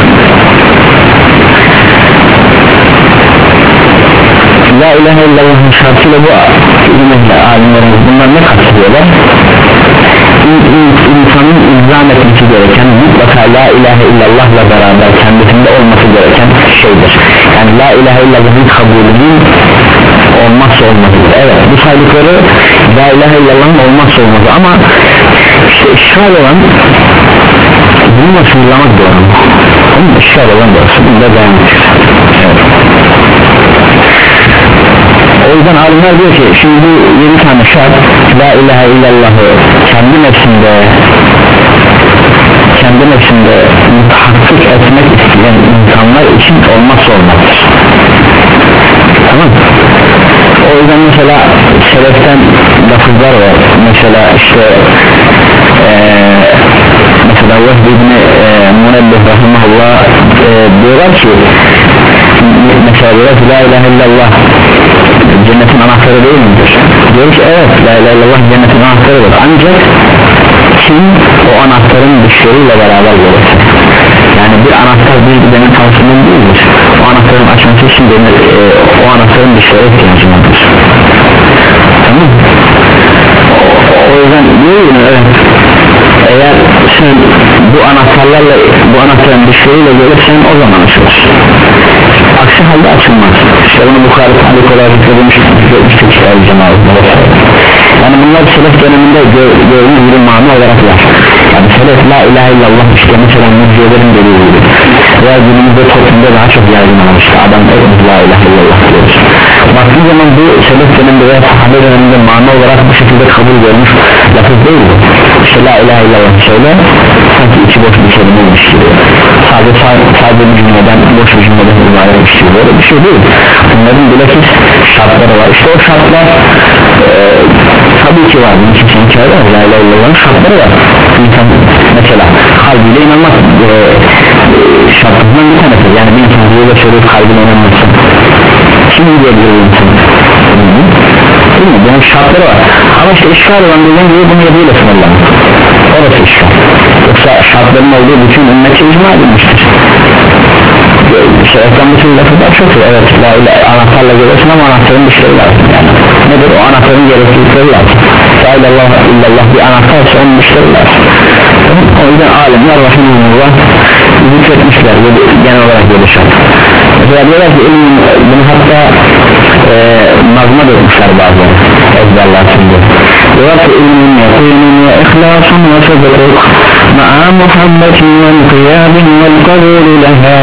La ilahe illallah'ın şartıyla bu ilimle alimlerimiz bunlar ne kastediyorlar? İnsanın ilzam etmesi gereken, mutlaka la ilahe illallah'la beraber kendisinde olması gereken şeydir. Yani la ilahe illallah'ın kabulünün olmazsa olmazıdır. Evet, bu saydıkları la ilahe illallah'ın olmazsa olmazı, ama işte işgal olan bununla sınırlamak doğru. Onun işgal olan doğrusu, bunu da beyan edeceğiz. Evet. O yüzden alimler diyor ki şimdi bu yedi tane şart la ilahe illallah'ı kendi nefsinde kendi nefsinde muhakkik etmek isteyen insanlar için olmazsa olmazdır. Tamam. O yüzden mesela seleften lafızlar var. Mesela işte ee, mesela Vehb İbni e, Munebbih rahimahullah e, diyorlar ki mesela diyorlar ki la ilahe illallah cennetin anahtarı değil midir? Diyoruz ki evet, la ilahe illallah cennetin anahtarıdır, ancak kim o anahtarın dışarıyla beraber gelir. Yani bir anahtar bir gidenin kalsının değildir. O anahtarın açması için de, e, o anahtarın dışarı ihtiyacı vardır. Tamam. O yüzden diyorum evet, eğer sen bu anahtarlarla, bu anahtarın dışarıyla gelirsen o zaman açılır. Aksi halde açılmaz. İşte bunu Bukhari Talik olarak zikredilmiştik ki yani bunlar selef döneminde gördüğümüz bir mana olarak var. Yani selef la ilahe illallah işte mesela müjdelerin dediği gibi veya günümüzde toplumda daha çok yaygın olmuştu. Adam evet la ilahe illallah diyoruz. Baktığı zaman bu selef döneminde veya sahabe döneminde mana olarak bu şekilde kabul görmüş lafız değil mi? İşte la ilahe illallah söyle, sanki içi boş bir kelimeymiş gibi, sadece sadece bir cümleden, boş bir cümleden ibaretmiş gibi, böyle bir şey değil. Bunların bilakis şartları var. İşte o şartlar e, tabii ki var, bunun için hikaye var, la ilahe illallah'ın şartları var. İnsan mesela kalbiyle inanmak e, şartlarından bir tanesi. Yani bir insan böyle söyleyip kalbiyle inanmazsa kim diyebilir bu insan? Değil mi? Bunun şartları var. Ama işte işgal olan dediğim gibi bunu yediyle sınırlanır. Orası işgal. Yoksa şartların olduğu bütün ümmeti icma edilmiştir. Şereften bütün lafızlar çok iyi. Evet, la ilahe anahtarla gelirsin ama anahtarın dışarı lazım yani. Nedir? O anahtarın gereklilikleri lazım. La ilahe illallah bir anahtarsa onun dışarı lazım. O yüzden alimler rahimahullah zikretmişler genel olarak böyle şart. Mesela diyorlar ki ilmin, bunu hatta e, nazma dökmüşler bazı ezberler şimdi. Diyorlar ki ilmin yakînin ve ihlâsun ve sıdruk ma'a muhabbetin ve kıyâbin ve kabûlü lehâ.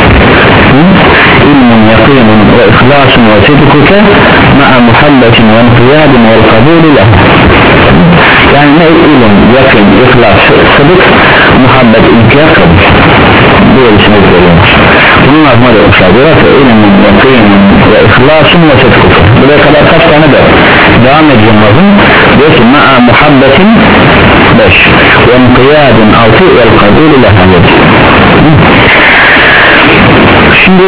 ilmin yakînin ve ihlâsun ve sıdruke ma'a muhabbetin ve kıyâbin ve kabûlü lehâ. Yani ne ilim, yakın, ihlas, sıdık, muhabbet, inkiyat kabul. Bu ölçümüz veriyormuş. Bunun azma diyormuşlar. Diyorlar ki ilmin, yakînin ve ihlasın ve sıdık. Buraya kadar kaç tane de devam edeceğim lazım. Diyor ki ma'a muhabbetin beş ve inkiyadın altı ve kabul ile hamid. Şimdi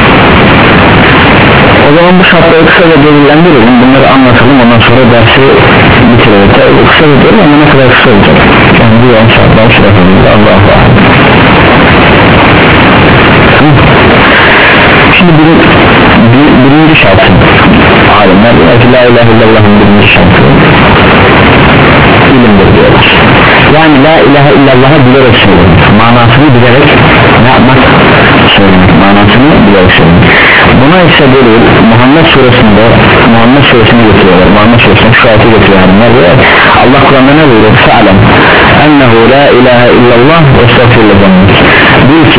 o zaman bu şartları kısaca delillendirelim, bunları anlatalım, ondan sonra dersi bitirelim. Bu kısa bitirelim ama ne kadar kısa olacak? Yani bu yan şartlar şurasında Allah'a emanet. Şimdi bir, bir, birinci şartı alimler diyor ki la ilahe illallah'ın birinci şartı ilimdir diyorlar. Yani la ilahe illallah'ı bilerek söylemek, manasını bilerek ne yapmak? Söylemek, manasını bilerek söylemek. Buna ise ise delil Muhammed suresinde Muhammed suresini getiriyorlar. Muhammed suresinde şu ayeti getiriyorlar. Allah Kur'an'da ne buyuruyor? Fe'alem ennehu la ilahe illallah ve estağfirullah. Bil ki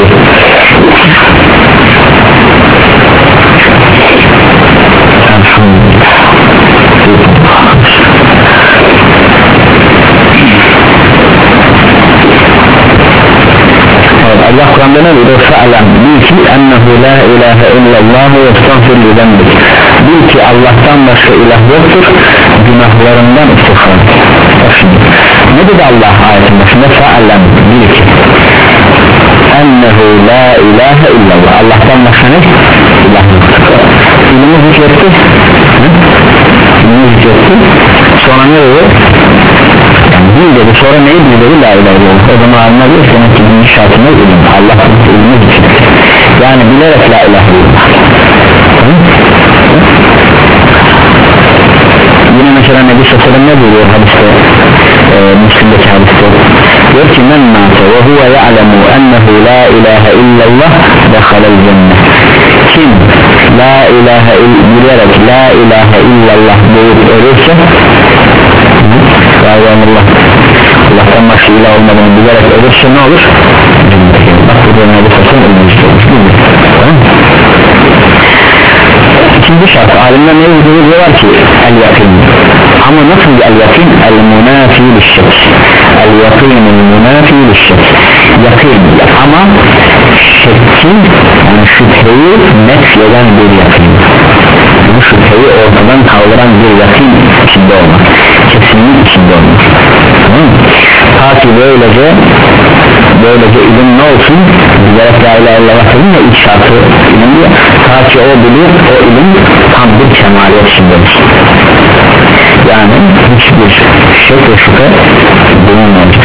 Allah Kur'an'da ne diyor? Fe'alem bil ki ennehu la ilahe illallah ve estağfirullah. Bil ki Allah'tan başka ilah yoktur, günahlarından istiğfar. Ne dedi Allah ayetin başında? Fe'alem bil ki ennehu la ilahe illallah. Allah'tan başka ne? İlah yoktur. İlmi zikretti. İlmi zikretti. Sonra ne dedi? Yani bil dedi. Sonra neyi bil dedi? La ilahe illallah. O zaman anlar diyor. Senin ki birinci şartına ilim. Allah'ın ilmi zikretti. Yani bilerek la ilahe illallah. Yine mesela Nebi Sallallahu ne buyuruyor hadiste, e, Müslim'deki hadiste diyor ki men mâte ve huve ya'lemu ennehu la ilahe illallah dekhalel cennet. Kim la ilahe illallah bilerek la ilahe illallah deyip ölürse Allah Allah'tan başka ilah olmadığını bilerek ölürse ne olur? Bak bu da Nebi Sallallahu ölmüştür. Tamam. İkinci şart alimler ne diyorlar ki el yakin, ama nasıl bir el yakin? El munafi lişşek, el yakinul munafi lişşek, yakin ama şekkin yani şüpheyi nefyeden bir yakin, bu şüpheyi ortadan kaldıran bir yakin içinde olmak, kesinlik içinde olmak. Tamam. Ta ki böylece böylece ilim ne olsun? Bilerek la ilahe illallah dedim ya, ilk şartı ilim diyor. Ta ki o bilir, o ilim tam bir kemaliyet içindedir. Yani hiçbir şek ve şüphe bulunmayacak.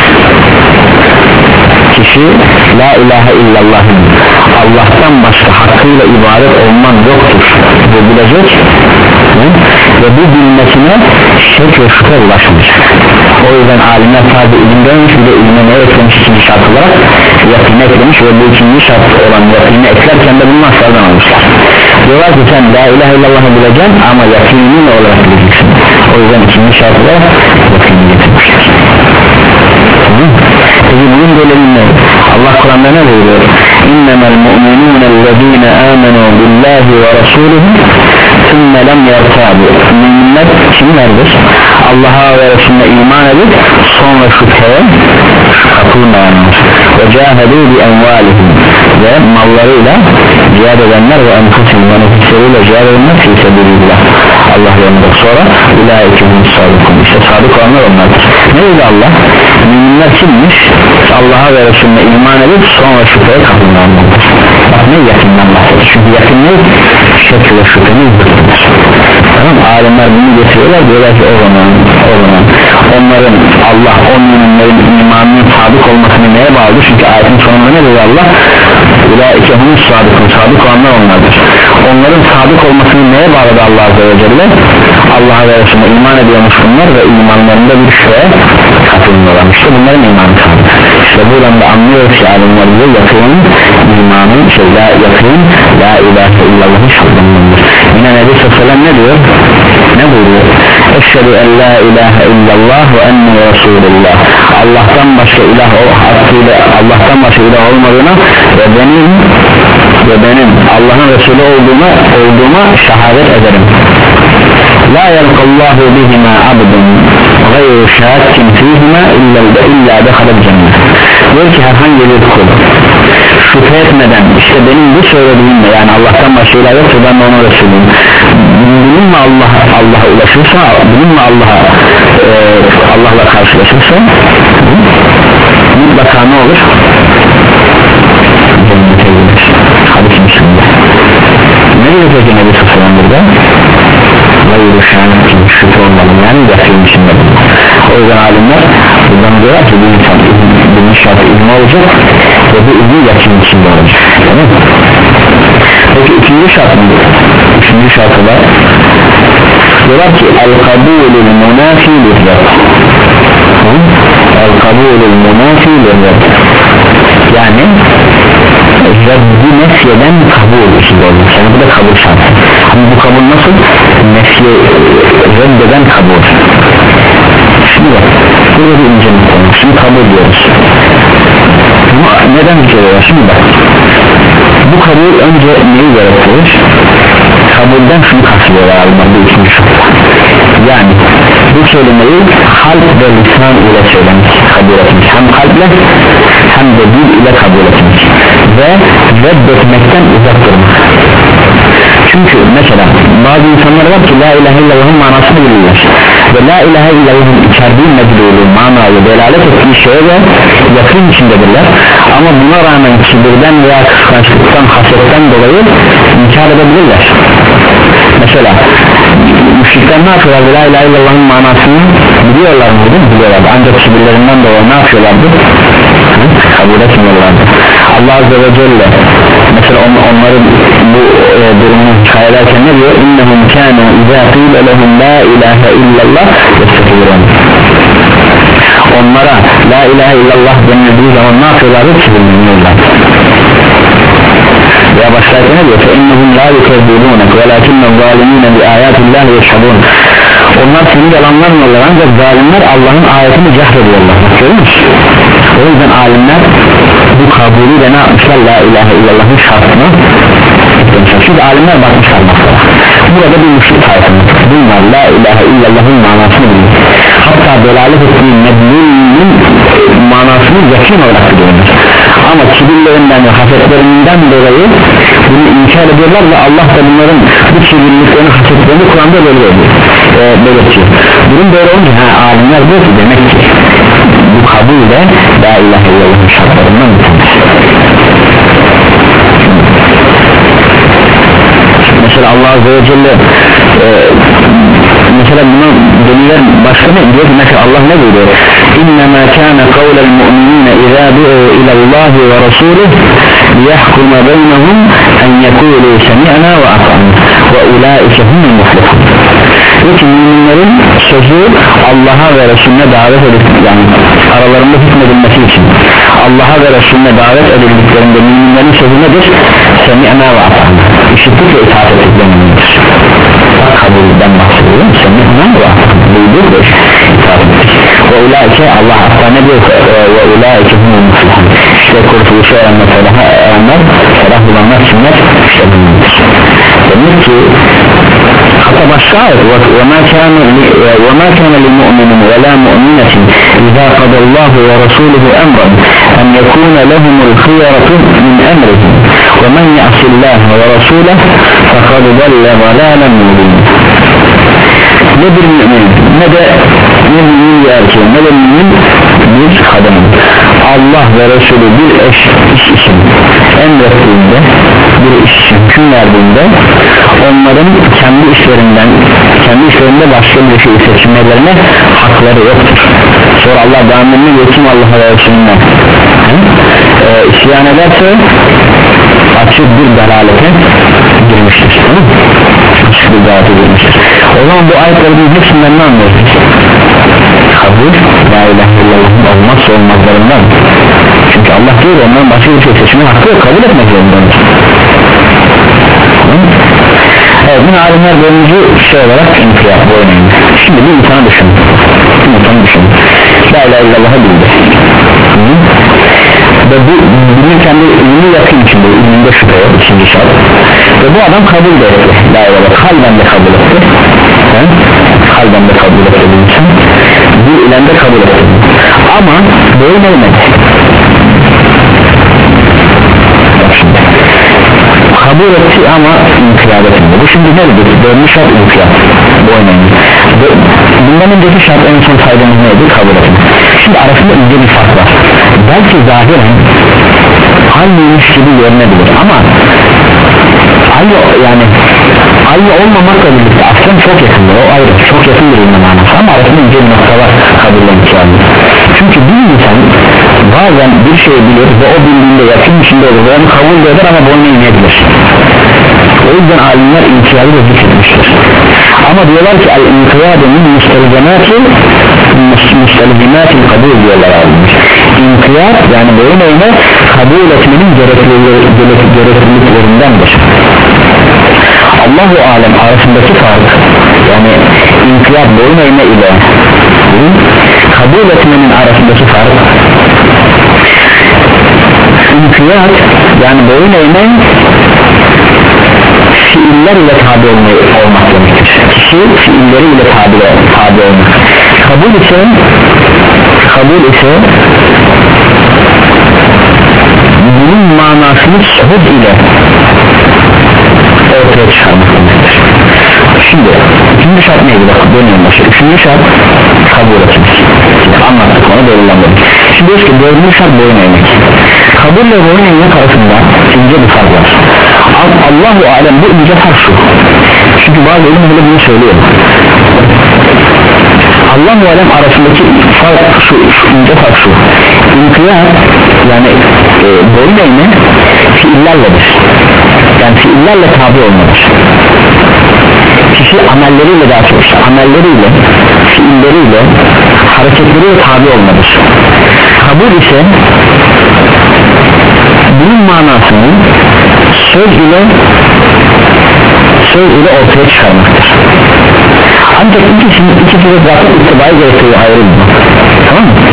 Kişi la ilahe illallah'ın Allah'tan başka hakkıyla ibadet olman yoktur ve bilecek ve bu bilmesine şek ve şüphe ulaşmayacak. O yüzden alimler sadece ilim demiş, bir de ilme ne eklemiş ikinci şart olarak yakını eklemiş ve bu ikinci şart olan yakını eklerken de bunu aşağıdan almışlar. Diyorlar ki sen la ilahe illallah'ı bileceksin ama yakını olarak bileceksin. O yüzden ikinci şart olarak yakını getirmişler. Peki bunun delilinde Allah Kur'an'da ne buyuruyor? İnnemel mu'minûnellezîne âmenû billâhi ve rasûlühü sümme lem yertâbu. Müminler kimlerdir? Allah'a ve Resulüne iman edip sonra şüpheye kapılmayanlar. Ve câhedû bi envâlihim, ve mallarıyla cihad edenler ve enfusihim ve nefisleriyle cihad edenler fî sebilillah, Allah yolunda. Sonra ilaikehum sadıkun, işte sadık olanlar onlardır. Ne dedi Allah? Müminler kimmiş? Allah'a ve Resulüne iman edip sonra şüpheye kapılmayanlardır. Bak ne yakından bahsediyor? Çünkü yakın ne? Şek ve şüphenin zıttıdır. Tamam, alimler bunu getiriyorlar, diyorlar ki o zaman, o zaman onların Allah o müminlerin imanının sadık olmasını neye bağlı? Çünkü ayetin sonunda ne diyor Allah? İlaikehum sadıkun, sadık olanlar onlardır. Onların sadık olmasını neye bağladı Allah Azze ve Celle? Allah'a ve Resulüne iman ediyormuş bunlar ve imanlarında bir şeye katılmıyorlar. İşte bunların imanı sadık. İşte buradan da anlıyoruz ki alimler bize yakın imanın, şey la yakın la ilahe illallah'ı şartlanmalıdır. Yine Nebi Sallallahu ne diyor? Ne buyuruyor? Eşhedü en la ilahe illallah ve enne Resulullah. Allah'tan başka ilah o hakkıyla Allah'tan başka ilah olmadığına ve benim ve benim Allah'ın Resulü olduğuna olduğuma şehadet ederim. La yelkallahu bihima abdun gayru şahadkin fihima illa dehalel cennet. Diyor ki herhangi bir kul şüphe etmeden işte benim bu söylediğimle, yani Allah'tan başka ilah yoksa ben de ona Resulüyüm, bununla Allah Allah'a ulaşırsa, bununla Allah'a e, Allah'la karşılaşırsa mutlaka ne olur? Cennete gider. Hadis Müslim'de. Ne diyor peki Nebi Sallallahu burada? Hayır, şahit gibi şüphe olmalı, yani yakın içinde. O yüzden alimler buradan diyorlar ki bir insan bir şartı ilmi olacak ve bu ilmi yakın içinde olacak. Tamam mı? Peki ikinci şart mı? Üçüncü şartı var. Diyorlar ki el-kabûlül munâfî lirret. El-kabûlül munâfî lirret. Yani reddi nefyeden kabul içinde olacak. Yani bu da kabul şartı. Ama bu kabul nasıl? Nefsi reddeden kabul. Şimdi bak, burada bir ince bir konu. Şimdi kabul diyoruz. Ama neden diyorlar? Şimdi bak, bu kabul önce neyi gerektirir? Kabulden şunu kastediyorlar alınlar, bu ikinci şartla. Yani bu kelimeyi kalp ve lisan ile söylemek, kabul etmek, hem kalple hem de dil ile kabul etmek ve reddetmekten uzak durmak. Çünkü mesela bazı insanlar var ki la ilahe illallah'ın manasını bilirler ve la ilahe illallah'ın içerdiği medlulu, manayı, delalet ettiği şeye de yakın içindedirler ama buna rağmen kibirden veya kıskançlıktan, hasetten dolayı inkar edebilirler. Mesela müşrikler ne yapıyorlardı? La ilahe illallah'ın manasını biliyorlar mıydı? Biliyorlardı. Ancak kibirlerinden dolayı ne yapıyorlardı? Hı? Kabul etmiyorlardı. Allah Azze ve Celle mesela on, onların bu e, durumunu hikaye ederken ne diyor? İnnehum kânû izâ qîle lehum la ilahe illallah yestekbirûn. Onlara la ilahe illallah denildiği zaman ne yapıyorlardı? Kibirleniyorlar. Ya başlarken ne diyor? فَاِنَّهُمْ لَا يُكَذِّبُونَكَ وَلَكِنَّ الظَّالِمِينَ بِآيَاتِ اللّٰهِ يَشْهَدُونَ. Onlar seni yalanlamıyorlar ancak zalimler Allah'ın ayetini cehrediyorlar. Görüyor musun? O yüzden alimler bu kabulüyle ne yapmışlar? La ilahe illallah'ın şartına demişler. Çünkü alimler bakmışlar mesela. Burada bir müşrik tayfımız. Bunlar la ilahe illallah'ın manasını bilir. Hatta delalet ettiği medlulün manasını yakın olarak biliyorlar. Ama kibirlerinden ve hasetlerinden dolayı bunu inkar ediyorlar ve Allah da bunların bu kibirliklerini, hasetlerini Kur'an'da böyle e, belirtiyor. Durum böyle olunca ha, alimler diyor ki demek ki bu kabul de la ilahe illallah'ın şartlarından bir tanesi. Mesela Allah Azze ve Celle e, mesela buna deliller başka ne diyor ki mesela Allah ne diyor? İnnemâ kâne kavlel mu'minîne izâ du'u ilallâhi ve rasûlih liyahkuma beynehum en yekûlû semi'nâ ve ata'nâ ve ulâike humul muflihûn. Çünkü müminlerin sözü Allah'a ve Resulüne davet edilip yani aralarında hükmedilmesi için Allah'a ve Resulüne davet edildiklerinde müminlerin sözü nedir? Semi'nâ ve ata'nâ. İşittik ve itaat ettik demelidir. Kabulden bahsediyorum. Semi'nâ ve ata'nâ. Duyduk ve itaat ettik. Ve ulaike Allah hatta ne diyor? Ve ulaike humul muflihûn. İşte kurtuluşu erenler, erenler, ferah bulanlar sünnet işte bunlardır. Demek ki hatta başka ayet وَمَا كَانَ لِمُؤْمِنٍ وَلَا مُؤْمِنَةٍ إِذَا قَضَى اللّٰهُ وَرَسُولُهُ أَمْرًا أَنْ يَكُونَ لَهُمُ الْخِيَرَةُ مِنْ أَمْرِهِمْ وَمَنْ يَعْصِ اللّٰهَ وَرَسُولَهُ فَقَدْ ضَلَّ ضَلَالًا مُبِينًا. Ne bir mümin ne de ne mümin bir erkeğin ne de mümin bir kadının Allah ve Resulü bir eş iş için emrettiğinde bir iş için hüküm verdiğinde onların kendi işlerinden kendi işlerinde başka bir şey seçmelerine hakları yoktur. Sonra Allah devamını yetim Allah'a ve Resulü'ne e, isyan ederse açık bir dalalete girmiştir. Açık bir dalalete girmiştir. O zaman bu ayetlerin hepsinden ne anlıyoruz? Kabul la ilahe illallah'ın olmazsa olmazlarından. Çünkü Allah diyor ondan başka bir şey seçme hakkı yok, kabul etmek zorundadır. Evet, bunu alimler bölümcü şey olarak inkiyat bu önemli. Şimdi bir insanı düşün. Bir insanı düşün. La ilahe illallah'ı bildi. Hı? Ve bu bilirken de ilmi yakın içinde, ilminde şüphe yok, ikinci şart. Ve bu adam kabul de etti. La ilahe illallah kalben de kabul etti. He? Kalben de kabul etti bu insan. Bu ilen de kabul etti. Ama böyle olmadı. Kabul etti ama inkiyat etmedi. Bu şimdi nedir? Dördüncü şart inkiyat. Bu önemli. Bundan önceki şart en son saydığımız neydi? Kabul etmedi. Şimdi arasında ince bir fark var. Belki zahiren aynıymış gibi görünebilir ama aynı yani aynı olmamakla birlikte aslında çok yakındır. O ayrı çok yakın bir ilmi manası ama arasında ince bir nokta var kabulden inkiyatı. Çünkü bir insan bazen bir şey bilir ve o bildiğinde yakın içinde olur ve onu kabul eder ama boynu inebilir. O yüzden alimler inkiyatı da zikretmiştir. Ama diyorlar ki el-inkiyatı min mustelzemati mustelzemati kabul diyorlar alimler. İnkiyat yani boyun eğme kabul etmenin gerekliliklerindendir. Allahu alem arasındaki fark, yani inkiyat boyun eğme ile kabul etmenin arasındaki fark, inkiyat yani boyun eğme fiiller ile tabi olmak demektir. Kişi fiilleri ile tabi, tabi olmak. Kabul ise kabul ise bunun manasını söz ile ortaya çıkarmak demektir. Şimdi üçüncü şart neydi? Bak dönüyorum başı. Üçüncü şart kabul etmek. Şimdi anlattık onu, belirlenmedik. Şimdi diyoruz ki dördüncü şart boyun eğmek. Kabulle boyun eğmek arasında ince bir fark var. Allahu alem, bu ince fark şu. Çünkü bazı ilim öyle bunu söylüyor. Allahu alem arasındaki fark şu, şu ince fark şu. İnkiyat yani e, boyun eğme fiillerledir. Yani fiillerle tabi olmadır. Kişi amelleriyle, daha çok işte amelleriyle, fiilleriyle, hareketleriyle tabi olmadır. Kabul ise bunun manasını söz ile söz ile ortaya çıkarmaktır. Ancak ikisinin ikisi de zaten itibari gerekiyor, ayrı bir, tamam mı?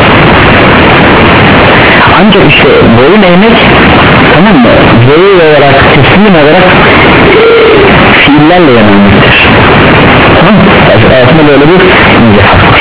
Ancak işte boyun eğmek, tamam mı, zeyil olarak, teslim olarak fiillerle yanılmaktır, tamam mı? Hayatında böyle bir ince fark var.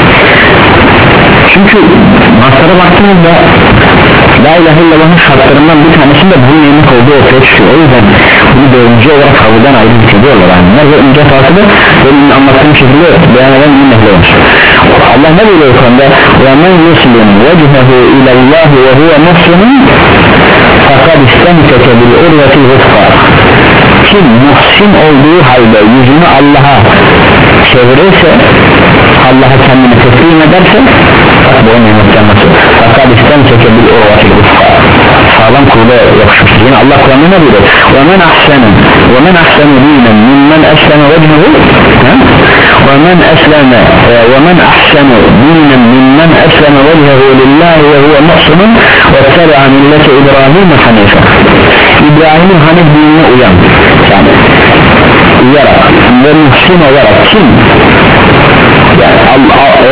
Çünkü maslara baktığımızda La ilahe illallah'ın şartlarından bir tanesinde boyun eğmek olduğu ortaya çıkıyor. O yüzden bunu dördüncü olarak havludan ayrı hissediyorlar alimler ve ince farkı da benim anlattığım şekilde beyan eden bir nehle var. Allah ne buyuruyor konuda? وَمَنْ يُسْلِمْ وَجْهَهُ اِلَى اللّٰهِ وَهُوَ مُسْلِمٌ فَقَدْ اِسْتَمْسَكَ بِالْعُرْوَةِ الْوُثْقَى. Kim muhsin olduğu halde yüzünü Allah'a çevirirse, Allah'a kendini teslim ederse, bak bu önemlikten nasıl? Fakat istemseke bil urvatil ufka, sağlam kurda yapışmıştır. Yine Allah Kur'an'da ne diyor? وَمَنْ أَحْسَنُ وَمَنْ أَحْسَنُ دِينًا مِمَّنْ أَسْلَمَ وَجْهُهُ وَمَنْ أَسْلَمَ وَمَنْ أَحْسَنُ دِينًا مِمَّنْ أَسْلَمَ وَجْهَهُ لِلّٰهِ وَهُوَ مُحْسِنٌ وَاتَّبَعَ مِلَّةَ إِبْرَاهِيمَ حَنِيفًا. İbrahim'in Hanif dinine uyan, yani uyarak ve muhsin olarak kim? Yani Allah e,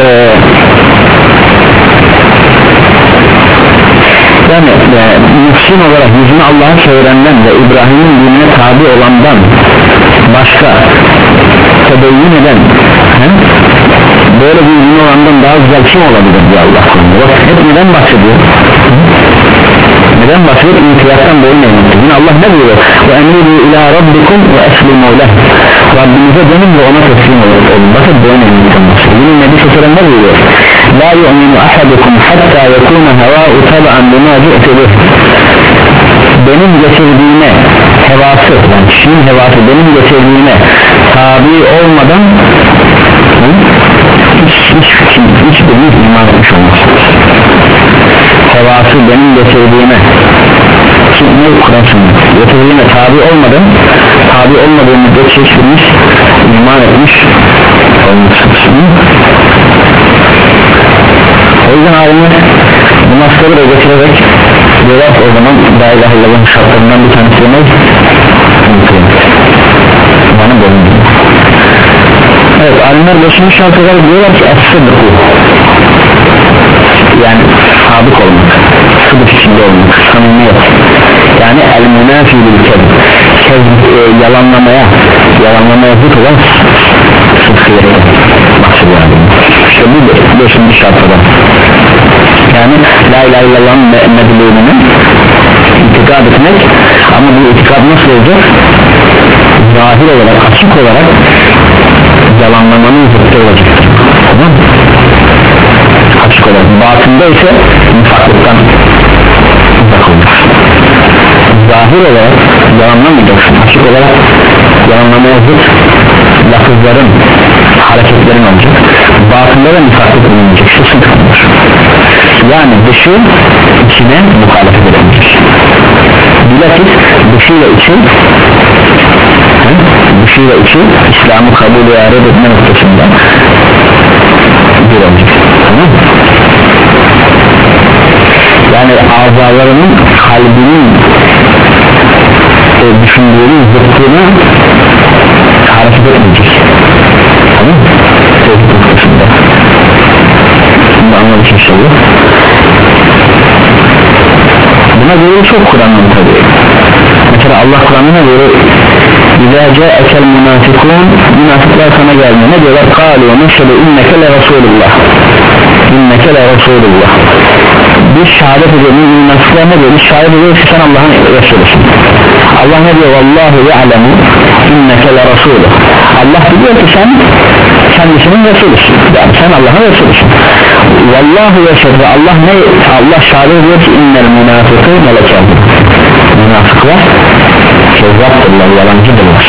yani e, muhsin olarak yüzünü Allah'a çevirenden ve İbrahim'in dinine tabi olandan başka tebeyyün eden, he? Böyle bir din olandan daha güzel kim olabilir diye Allah konuda. Hep neden bahsediyor? Neden bahsediyor? İnkiyattan boyun eğmektir. Yine Allah ne buyuruyor? وَاَنِيرُ اِلَى رَبِّكُمْ وَاَسْلِمُوا لَهُ. Rabbinize dönün ve ona teslim olun. Bakın boyun eğmekten bahsediyor. Yine Nebi Sesselam ne buyuruyor? لَا يُؤْمِنُ أَحَدُكُمْ حَتَّى يَكُونَ هَوَاءُ تَبَعًا لِمَا جِئْتُ بِهِ. Benim getirdiğime hevası, yani kişinin hevası benim getirdiğime tabi olmadan hı? hiç hiç hiç hiçbiriniz iman etmiş olmazsınız. Hevası benim getirdiğime, ne Kur'an sünnet getirdiğime tabi olmadan, tabi olmadığım müddetçe hiçbiriniz iman etmiş olmazsınız. O yüzden alimler bu nasları da getirerek diyorlar ki o zaman La ilahe illallah'ın şartlarından bir tanesi ne? Bana bölündü. Evet, alimler beşinci şart olarak diyorlar ki es-sıdku, yani sadık olmak, sıdık içinde olmak, samimiyet, yani el-münafi bil-kezb, kezb yalanlamaya yalanlamaya zıt olan sıdkı bahsediyor. İşte bu beşinci şart olan, yani La ilahe illallah'ın medlûnunu itikad etmek, ama bu itikad nasıl olacak? Zahir olarak, açık olarak yalanlamanın zıttı olacaktır, tamam mı? Açık olarak, batında ise nifaklıktan uzak olacak. Zahir olarak yalanlamayacaksın, açık olarak yalanlamaya zıt lafızların, hareketlerin olacak, batında da nifaklık bulunacak, şu sıkıntı. Yani dışı içine muhalefet edilecek. Bilakis dışıyla içi, dışıyla içi İslam'ı kabul ve reddetme noktasında bir olacak, tamam mı? Yani azalarının kalbinin e, düşündüğü tevhidin zıttına hareket etmeyecek. Tamam mı? Tevhid noktasında şimdi anladık inşallah. Buna göre çok Kur'an'ın tabi. Mesela Allah Kur'an'ına göre İzâ câekel münâfikûn, münafıklar sana gelmiyor. Ne diyorlar? Kâlu neşhedü inneke le Resulullah, inneke le Resulullah. Biz şehadet ediyoruz. Münafıklar ne diyor? Biz şehadet ediyoruz ki sen Allah'ın Resulüsün. Allah ne diyor? Vallahu ya'lemu inneke le Resulü. Allah biliyor ki sen kendisinin Resulüsün. Yani sen Allah'ın Resulüsün. Vallahu yeşhedü. Allah ne? Allah şehadet ediyor ki innel münafıkûne lekâzibûn. Münafıklar kezzaptırlar, yalancıdırlar.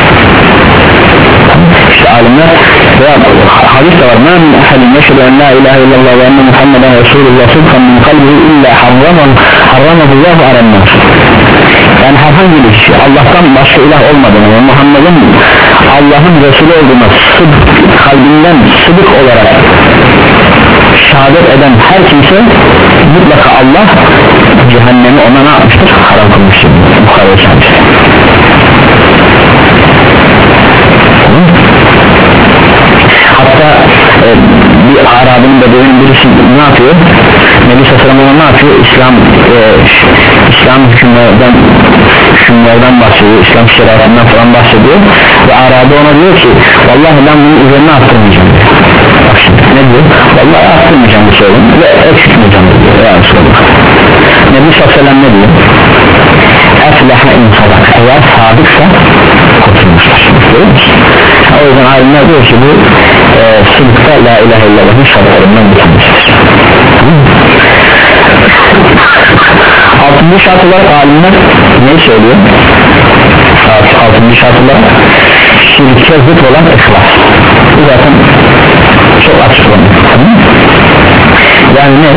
İşte alimler veya hadis de var. Men ehadin yeşhedü en la ilahe illallah ve enne Muhammeden Resulullah sıdkan min kalbihi illa harramahullahu arannar. Yani herhangi bir kişi Allah'tan başka ilah olmadığını ve Muhammed'in Allah'ın Resulü olduğuna sıdk, kalbinden sıdık olarak şehadet eden her kimse mutlaka Allah cehennemi ona ne yapmıştır? Haram kılmıştır. Bukhari'ye çalmıştır. Hatta e, bir Arap'ın bedenin birisi ne yapıyor? Nebi Sallallahu Aleyhi ne yapıyor? İslam e, İslam hükümlerden hükümlerden bahsediyor, İslam şeriatından falan bahsediyor ve Arap'ı ona diyor ki vallahi ben bunun üzerine arttırmayacağım diyor. Bak şimdi ne diyor? Vallahi arttırmayacağım bu sorun ve eksiltmeyeceğim diyor. Ya Resulullah. Nebi Sallallahu Aleyhi ne diyor? Efleha in sadak, eğer sadıksa kurtulmuşlar. Görüyor musun? O yüzden alimler diyor ki bu e, sıdıkta la ilahe illallah'ın şartlarından bir tanesidir. Altıncı şart olarak alimler neyi söylüyor? Altıncı şart olarak şirke zıt olan ihlas. Bu zaten çok açıklanıyor. Yani ne?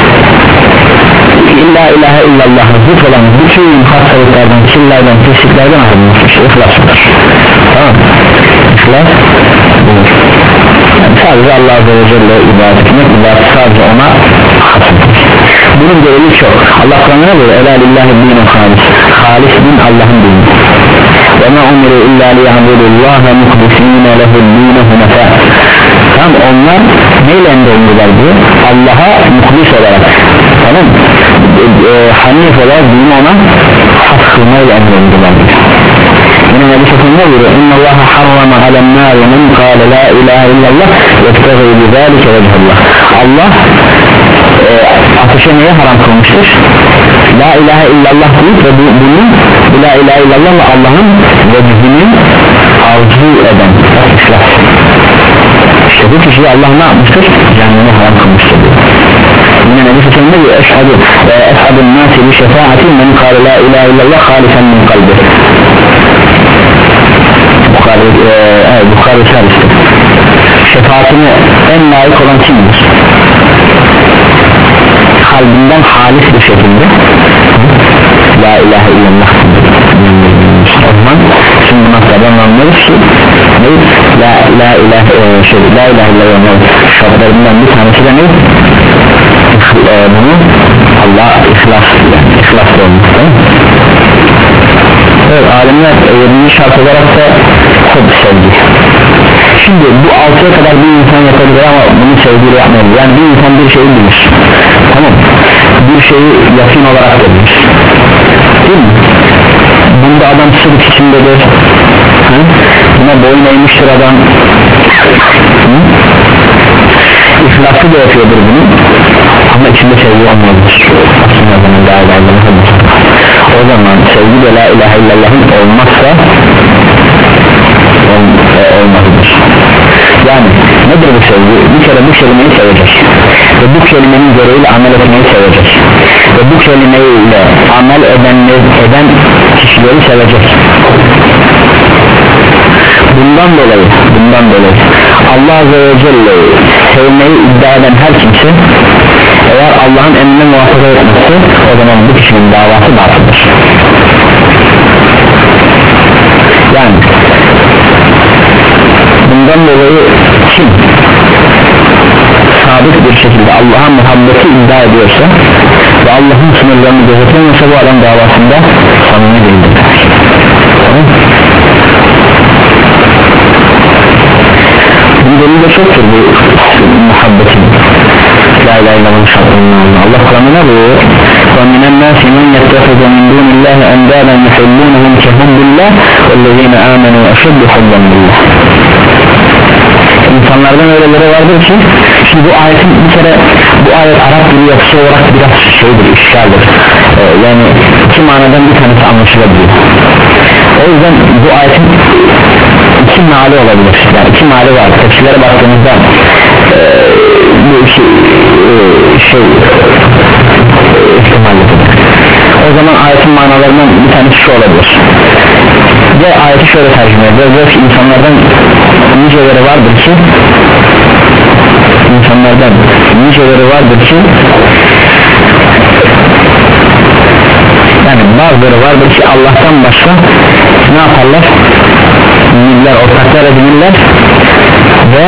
İlla ilahe illallah zıt olan bütün hastalıklardan, kirlerden, pisliklerden arınmak işte ihlasıdır. Tamam. İhlas budur. Yani sadece Allah Azze ve Celle ibadet etmek, ibadet sadece ona hasıdır. Bunun delili çok. Allah Kur'an'ına göre elâ lillahi dînun halis. Halis din Allah'ın dini. Ve mâ umiru illâ liya'budullâhe muhdisîne lehu'd-dîne hunefâ. Tam onlar neyle emrolundular diyor? Allah'a muhlis olarak, tamam mı? E, e, hanif olarak dini ona has kılmayla emrolundular diyor. Yine Nebi Sallallahu ne diyor? İnna Allaha harrama alennâri men kâle la ilahe illallah yebtegî bizâlike vechallah. Allah e, ateşe neye haram kılmıştır? La ilahe illallah deyip ve bu, bunu bu la ilahe illallah Allah'ın vecihini arzu eden ihlas. İşte bu kişiyi Allah ne yapmıştır? Cehenneme haram kılmıştır diyor. Yine Nebi Sallallahu ne diyor? Eşhedü eşhedün nâsi bi şefâati men kâle la ilahe illallah hâlisen min kalbi. Bukhari e, Bukhari servistir. Şefaatine en layık olan kimdir? Kalbinden halis bir şekilde la ilahe illallah o zaman şimdi naslardan anlıyoruz ki ne? La, la ilahe e, şey, la ilahe illallah şartlarından bir tanesi de ne? E, bunu Allah ihlas yani ihlas olmuş. Evet, alimler yedinci şart olarak da hub sevgi. Şimdi bu altıya kadar bir insan yapabilir ama bunu sevgiyle yapmayabilir. Yani bir insan bir şeyi bilir, tamam, bir şeyi yakın olarak da bilir, değil mi? Bunda adam sırf içindedir, hı? Buna boyun eğmiştir adam, hı? İhlaslı da yapıyordur bunu ama içinde sevgi olmalıdır. Aslında zaman la ilahe illallah, o zaman sevgi de la ilahe illallah'ın olmazsa ol, e, olmalıdır. Yani nedir bu sevgi? Bir kere bu kelimeyi sevecek ve bu kelimenin gereğiyle amel etmeyi sevecek ve bu kelimeyle amel eden, eden kişileri sevecek. Bundan dolayı bundan dolayı Allah Azze ve Celle'yi sevmeyi iddia eden her kimse eğer Allah'ın emrine muvafakat etmezse o zaman bu kişinin davası batıldır. Yani bundan dolayı kim sabit bir şekilde Allah'a muhabbeti iddia ediyorsa ve Allah'ın sınırlarını gözetmiyorsa bu adam davasında samimi değildir. اتخذوا من دون الله أندادا يحبونهم كحب الله والذين آمنوا أشد حبا لله. İnsanlardan öyleleri vardır ki, şimdi bu ayetin bir kere bu ayet Arap dili yapısı olarak biraz şeydir, işgaldir. Ee, yani iki manadan bir tanesi anlaşılabilir. O yüzden bu ayetin iki meali olabilir. Yani iki meali var. Tefsirlere baktığımızda e, bu iki e, şey e, ihtimallidir. O zaman ayetin manalarından bir tanesi şu olabilir. Ve ayeti şöyle tercüme ediyor. Diyor ki insanlardan niceleri vardır ki insanlardan niceleri vardır ki yani bazıları vardır ki Allah'tan başka ne yaparlar? Müminler ortaklar edinirler ve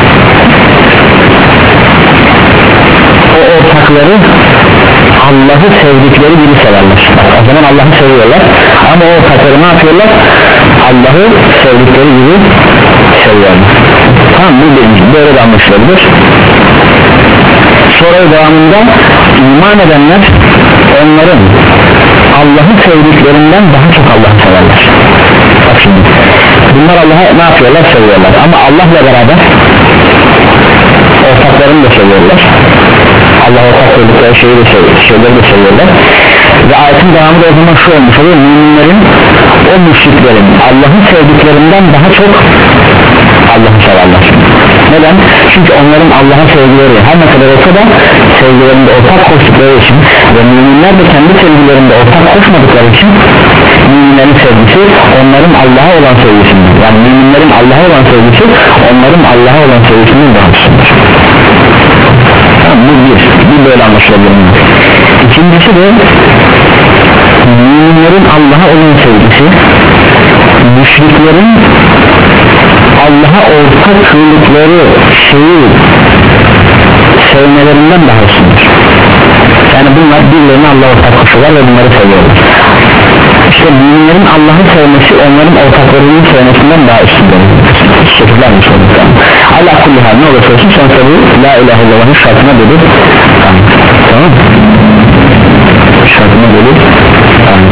o ortakları Allah'ı sevdikleri gibi severler. Bak, o zaman Allah'ı seviyorlar ama o ortakları ne yapıyorlar? Allah'ı sevdikleri gibi seviyorlar. Tamam, bu birinci, böyle de anlaşılabilir. Sonra devamında iman edenler onların Allah'ı sevdiklerinden daha çok Allah'ı severler. Bak şimdi bunlar Allah'ı ne yapıyorlar? Seviyorlar ama Allah'la beraber ortaklarını da seviyorlar. Allah ortak koydukları şeyi de seviyorlar, şeyleri de seviyorlar. Ve ayetin devamı da o zaman şu olmuş oluyor: müminlerin o müşriklerin Allah'ı sevdiklerinden daha çok Allah'ı severler. Neden? Çünkü onların Allah'a sevgileri her ne kadar olsa da sevgilerinde ortak koştukları için ve müminler de kendi sevgilerinde ortak koşmadıkları için müminlerin sevgisi onların Allah'a olan sevgisinden, yani müminlerin Allah'a olan sevgisi onların Allah'a olan sevgisinden daha üstündür. Tamam, bu bir, bir böyle anlaşılabilir. İkincisi de müminlerin Allah'a olan sevgisi müşriklerin Allah'a ortak kıldıkları şeyi sevmelerinden daha üstündür. Yani bunlar birilerine Allah'a ortak koşuyorlar ve bunları seviyorlar. İşte müminlerin Allah'ı sevmesi onların ortaklarının sevmesinden daha üstündür. Hiç şekillenmiş olduk yani. Allah kulli hal ne olursa olsun sen tabi la ilahe illallah'ın şartına bölüp tamam, tamam. Şartına bölüp tamam.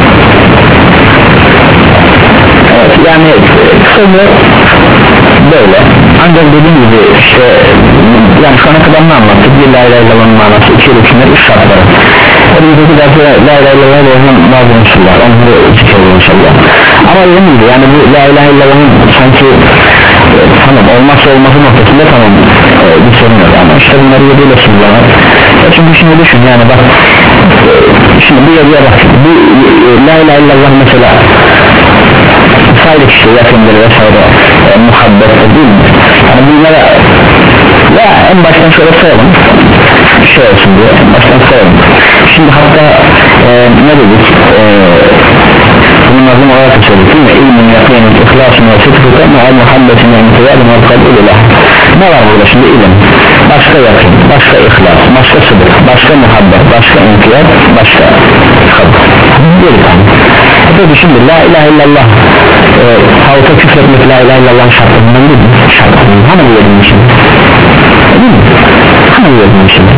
Evet, yani kısaca böyle. Ancak dediğim gibi işte yani şu ana kadar ne anlattık? Bir la ilahe illallah'ın manası, iki rükünler, üç şartları. Önümüzdeki derste la ilahe illallah'ın olan bazı unsurlar, onları zikredelim inşallah. Ama dediğim gibi yani bu la ilahe illallah'ın sanki e, tamam olmazsa olması noktasında tamam e, bir sorun yok ama işte bunları yediyle sundular. E, çünkü şimdi düşün yani bak e, şimdi bu yediye bak bu e, la ilahe illallah mesela sadece kişi yakındır vesaire e, muhabbet değil mi? Yani bunlara ya en baştan şöyle sayalım şey olsun diye en baştan sayalım. Şimdi hatta e, ne dedik e, bunun azım olarak söyledik değil mi? İlmin yakının ihlasın ve sıkıntı muhal muhabbetin ve intiyadın ve kabulülah. Ne var burada şimdi? İlim, başka yakın, başka ihlas, başka sıdık, başka muhabbet, başka intiyad, başka kabul. Geri kalın. Tabi şimdi la ilahe illallah e, tavta küfretmek la ilahe illallah şartlarından değil mi? Şartlarından hani bu yedim şimdi? Değil mi? Hani bu yedim şimdi?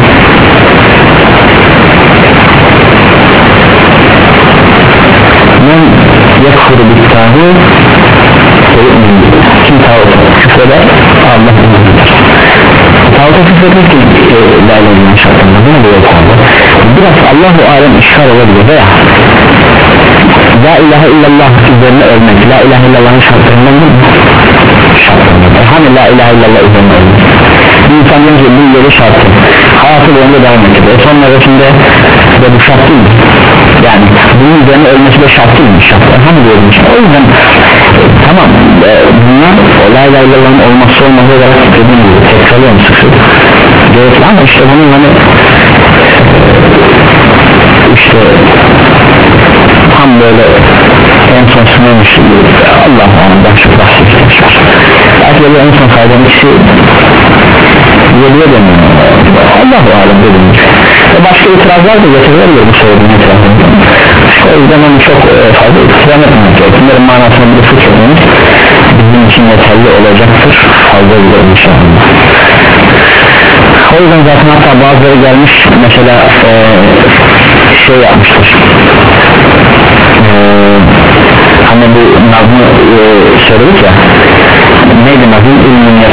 Men yakfuru bittâhu kim tavta küfreder? Allah inanır. Tavta küfretmek ki e, la ilahe illallah şartlarından değil mi? Bu yedim. Biraz Allah-u alem işgal olabilir veya la ilahe illallah üzerine ölmek la ilahe illallah'ın şartlarından değil mi? Şartlarından. Hani la ilahe illallah üzerine ölmek bir insan önce bu yeri şartı hayatı boyunca devam ediyor son nefesinde de bu şart değil mi? Yani bunun üzerine ölmesi de şart değil mi? Şart. Hani diyorum işte o yüzden e, tamam e, bunlar o la ilahe illallah'ın olmazsa olmazı olarak dediğim gibi tekrarlıyorum sık sık gerekli ama işte bunun hani işte tam böyle en son sınırmış Allah'ım ondan çok bahsetmişler belki de en son kaydının kişi geliyor demiyor Allah-u alem dedim ve başka itirazlar da getiriyor bu söylediğim itirazlardan o yüzden onu çok fazla itiraz etmek gerekiyor bunların manasını bir fıkh etmemiz bizim için yeterli olacaktır fazla güzel inşallah. O yüzden zaten hatta bazıları gelmiş mesela e, şey yapmıştır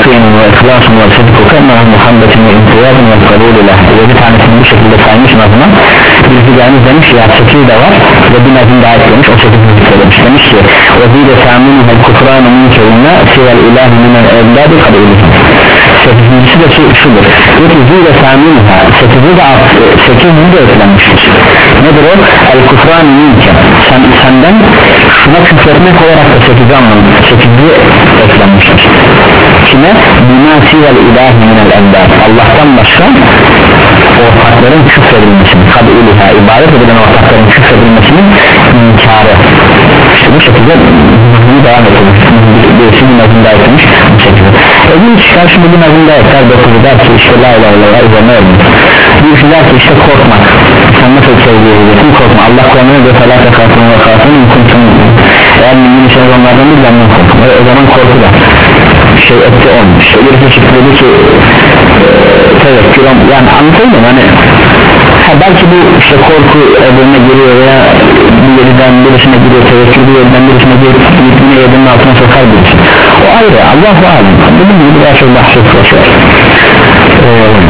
yakinin ve ihlasun ve sıdkuka ma muhabbetin ve intiyadın ve kabulü leh. Ve bir tanesini bu şekilde saymış nazına. Birisi gelmiş demiş ya sekiz de var ve bir nazım daha eklemiş, o sekiz söylemiş. Demiş ki ve zile saminuhu kufranu minkerine sivel ilahi minel evladi kabulü. sekizincisi de şudur. Peki zile saminuha sekizi de sekizinci de eklenmiştir. Nedir o? El kufranu minke. Sen, senden şuna küfretmek olarak da sekizi anlamı sekizi eklenmiştir. Kime? Bina sivel ilahi minel evladi. Allah'tan başka ortakların küfredilmesini, kabulüha ibadet edilen ortakların küfredilmesinin inkarı. İşte bu şekilde bunu devam etmiş. Birisi bir nazım daha etmiş bu şekilde. E bir çıkar şimdi bir nazım daha etler dokuzu der ki işte la ilahe illallah üzerine ölmüş. Birisi der ki işte korkmak. Sen nasıl sevdiğin korkma. Allah Kur'an'ı ve felâfe kâfın ve kâfın imkuntum. Eğer müminseniz onlardan bir benden korkun. O zaman korku da şey etti olmuş. Birisi çıktı dedi ki tevekkül yani anlatayım hani ha, belki bu işte korku öbürüne giriyor veya bir yerden birisine giriyor, tevekkül bir yerden birisine giriyor, yine yerden altına sokar birisi. O ayrı, Allah var. Dediğim gibi daha çok bahset koşuyor. Ee,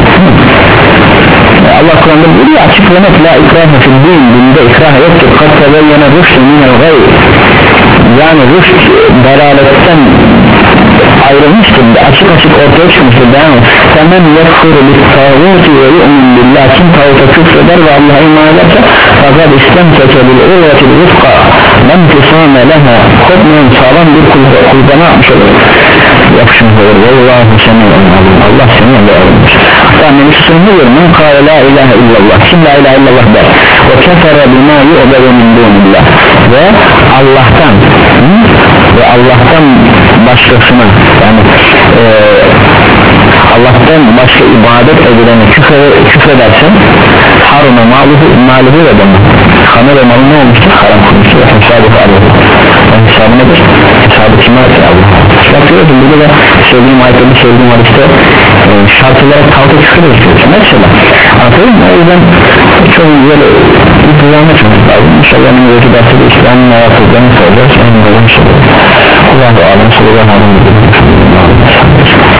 Allah Kur'an'da buyuruyor açık ve net la ikrahe fil din, dinde ikrah yoktur. Kad tebeyyene rüştü minel gayr. Yani rüşt dalaletten ayrılmıştır da açık açık ortaya çıkmıştır. Yani hemen yakfuru bit tağuti ve yu'min billah, kim tağuta küfreder ve Allah'a iman ederse fakat istemseke bil urvetil rıfka lem tisame leha, kopmayan sağlam bir kulbana atmış olur, yapışmış olur. Vallahu semi'un alim. Allah semi'un alimdir. Hatta Nebi Süleyman diyor men kâle la ilahe illallah, kim la ilahe illallah der ve kefere bima yu'bedu min dunillah, ve Allah'tan hı? ve Allah'tan başkasına yani e, Allah'tan başka ibadet edilene küfür, küfredersen haruna maluhu maluhu ve deme kanı ve malı ne olmuştur? Haram konmuştur. Hesabı aleyhi. Yani hesabı nedir? Hesabı kime ait Allah? Bak görüyorsun burada da sevdiğim ayette bir sevdiğim hadiste e, şart olarak tavta küfür ediyorsun. Mesela anlatayım mı? O yüzden çok güzel bir düzenle çıkmak lazım. İnşallah en güzel dersi de İslam'ın hayatlarını soracağız. En güzel inşallah. Allah'u alem sallallahu aleyhi ve sellem.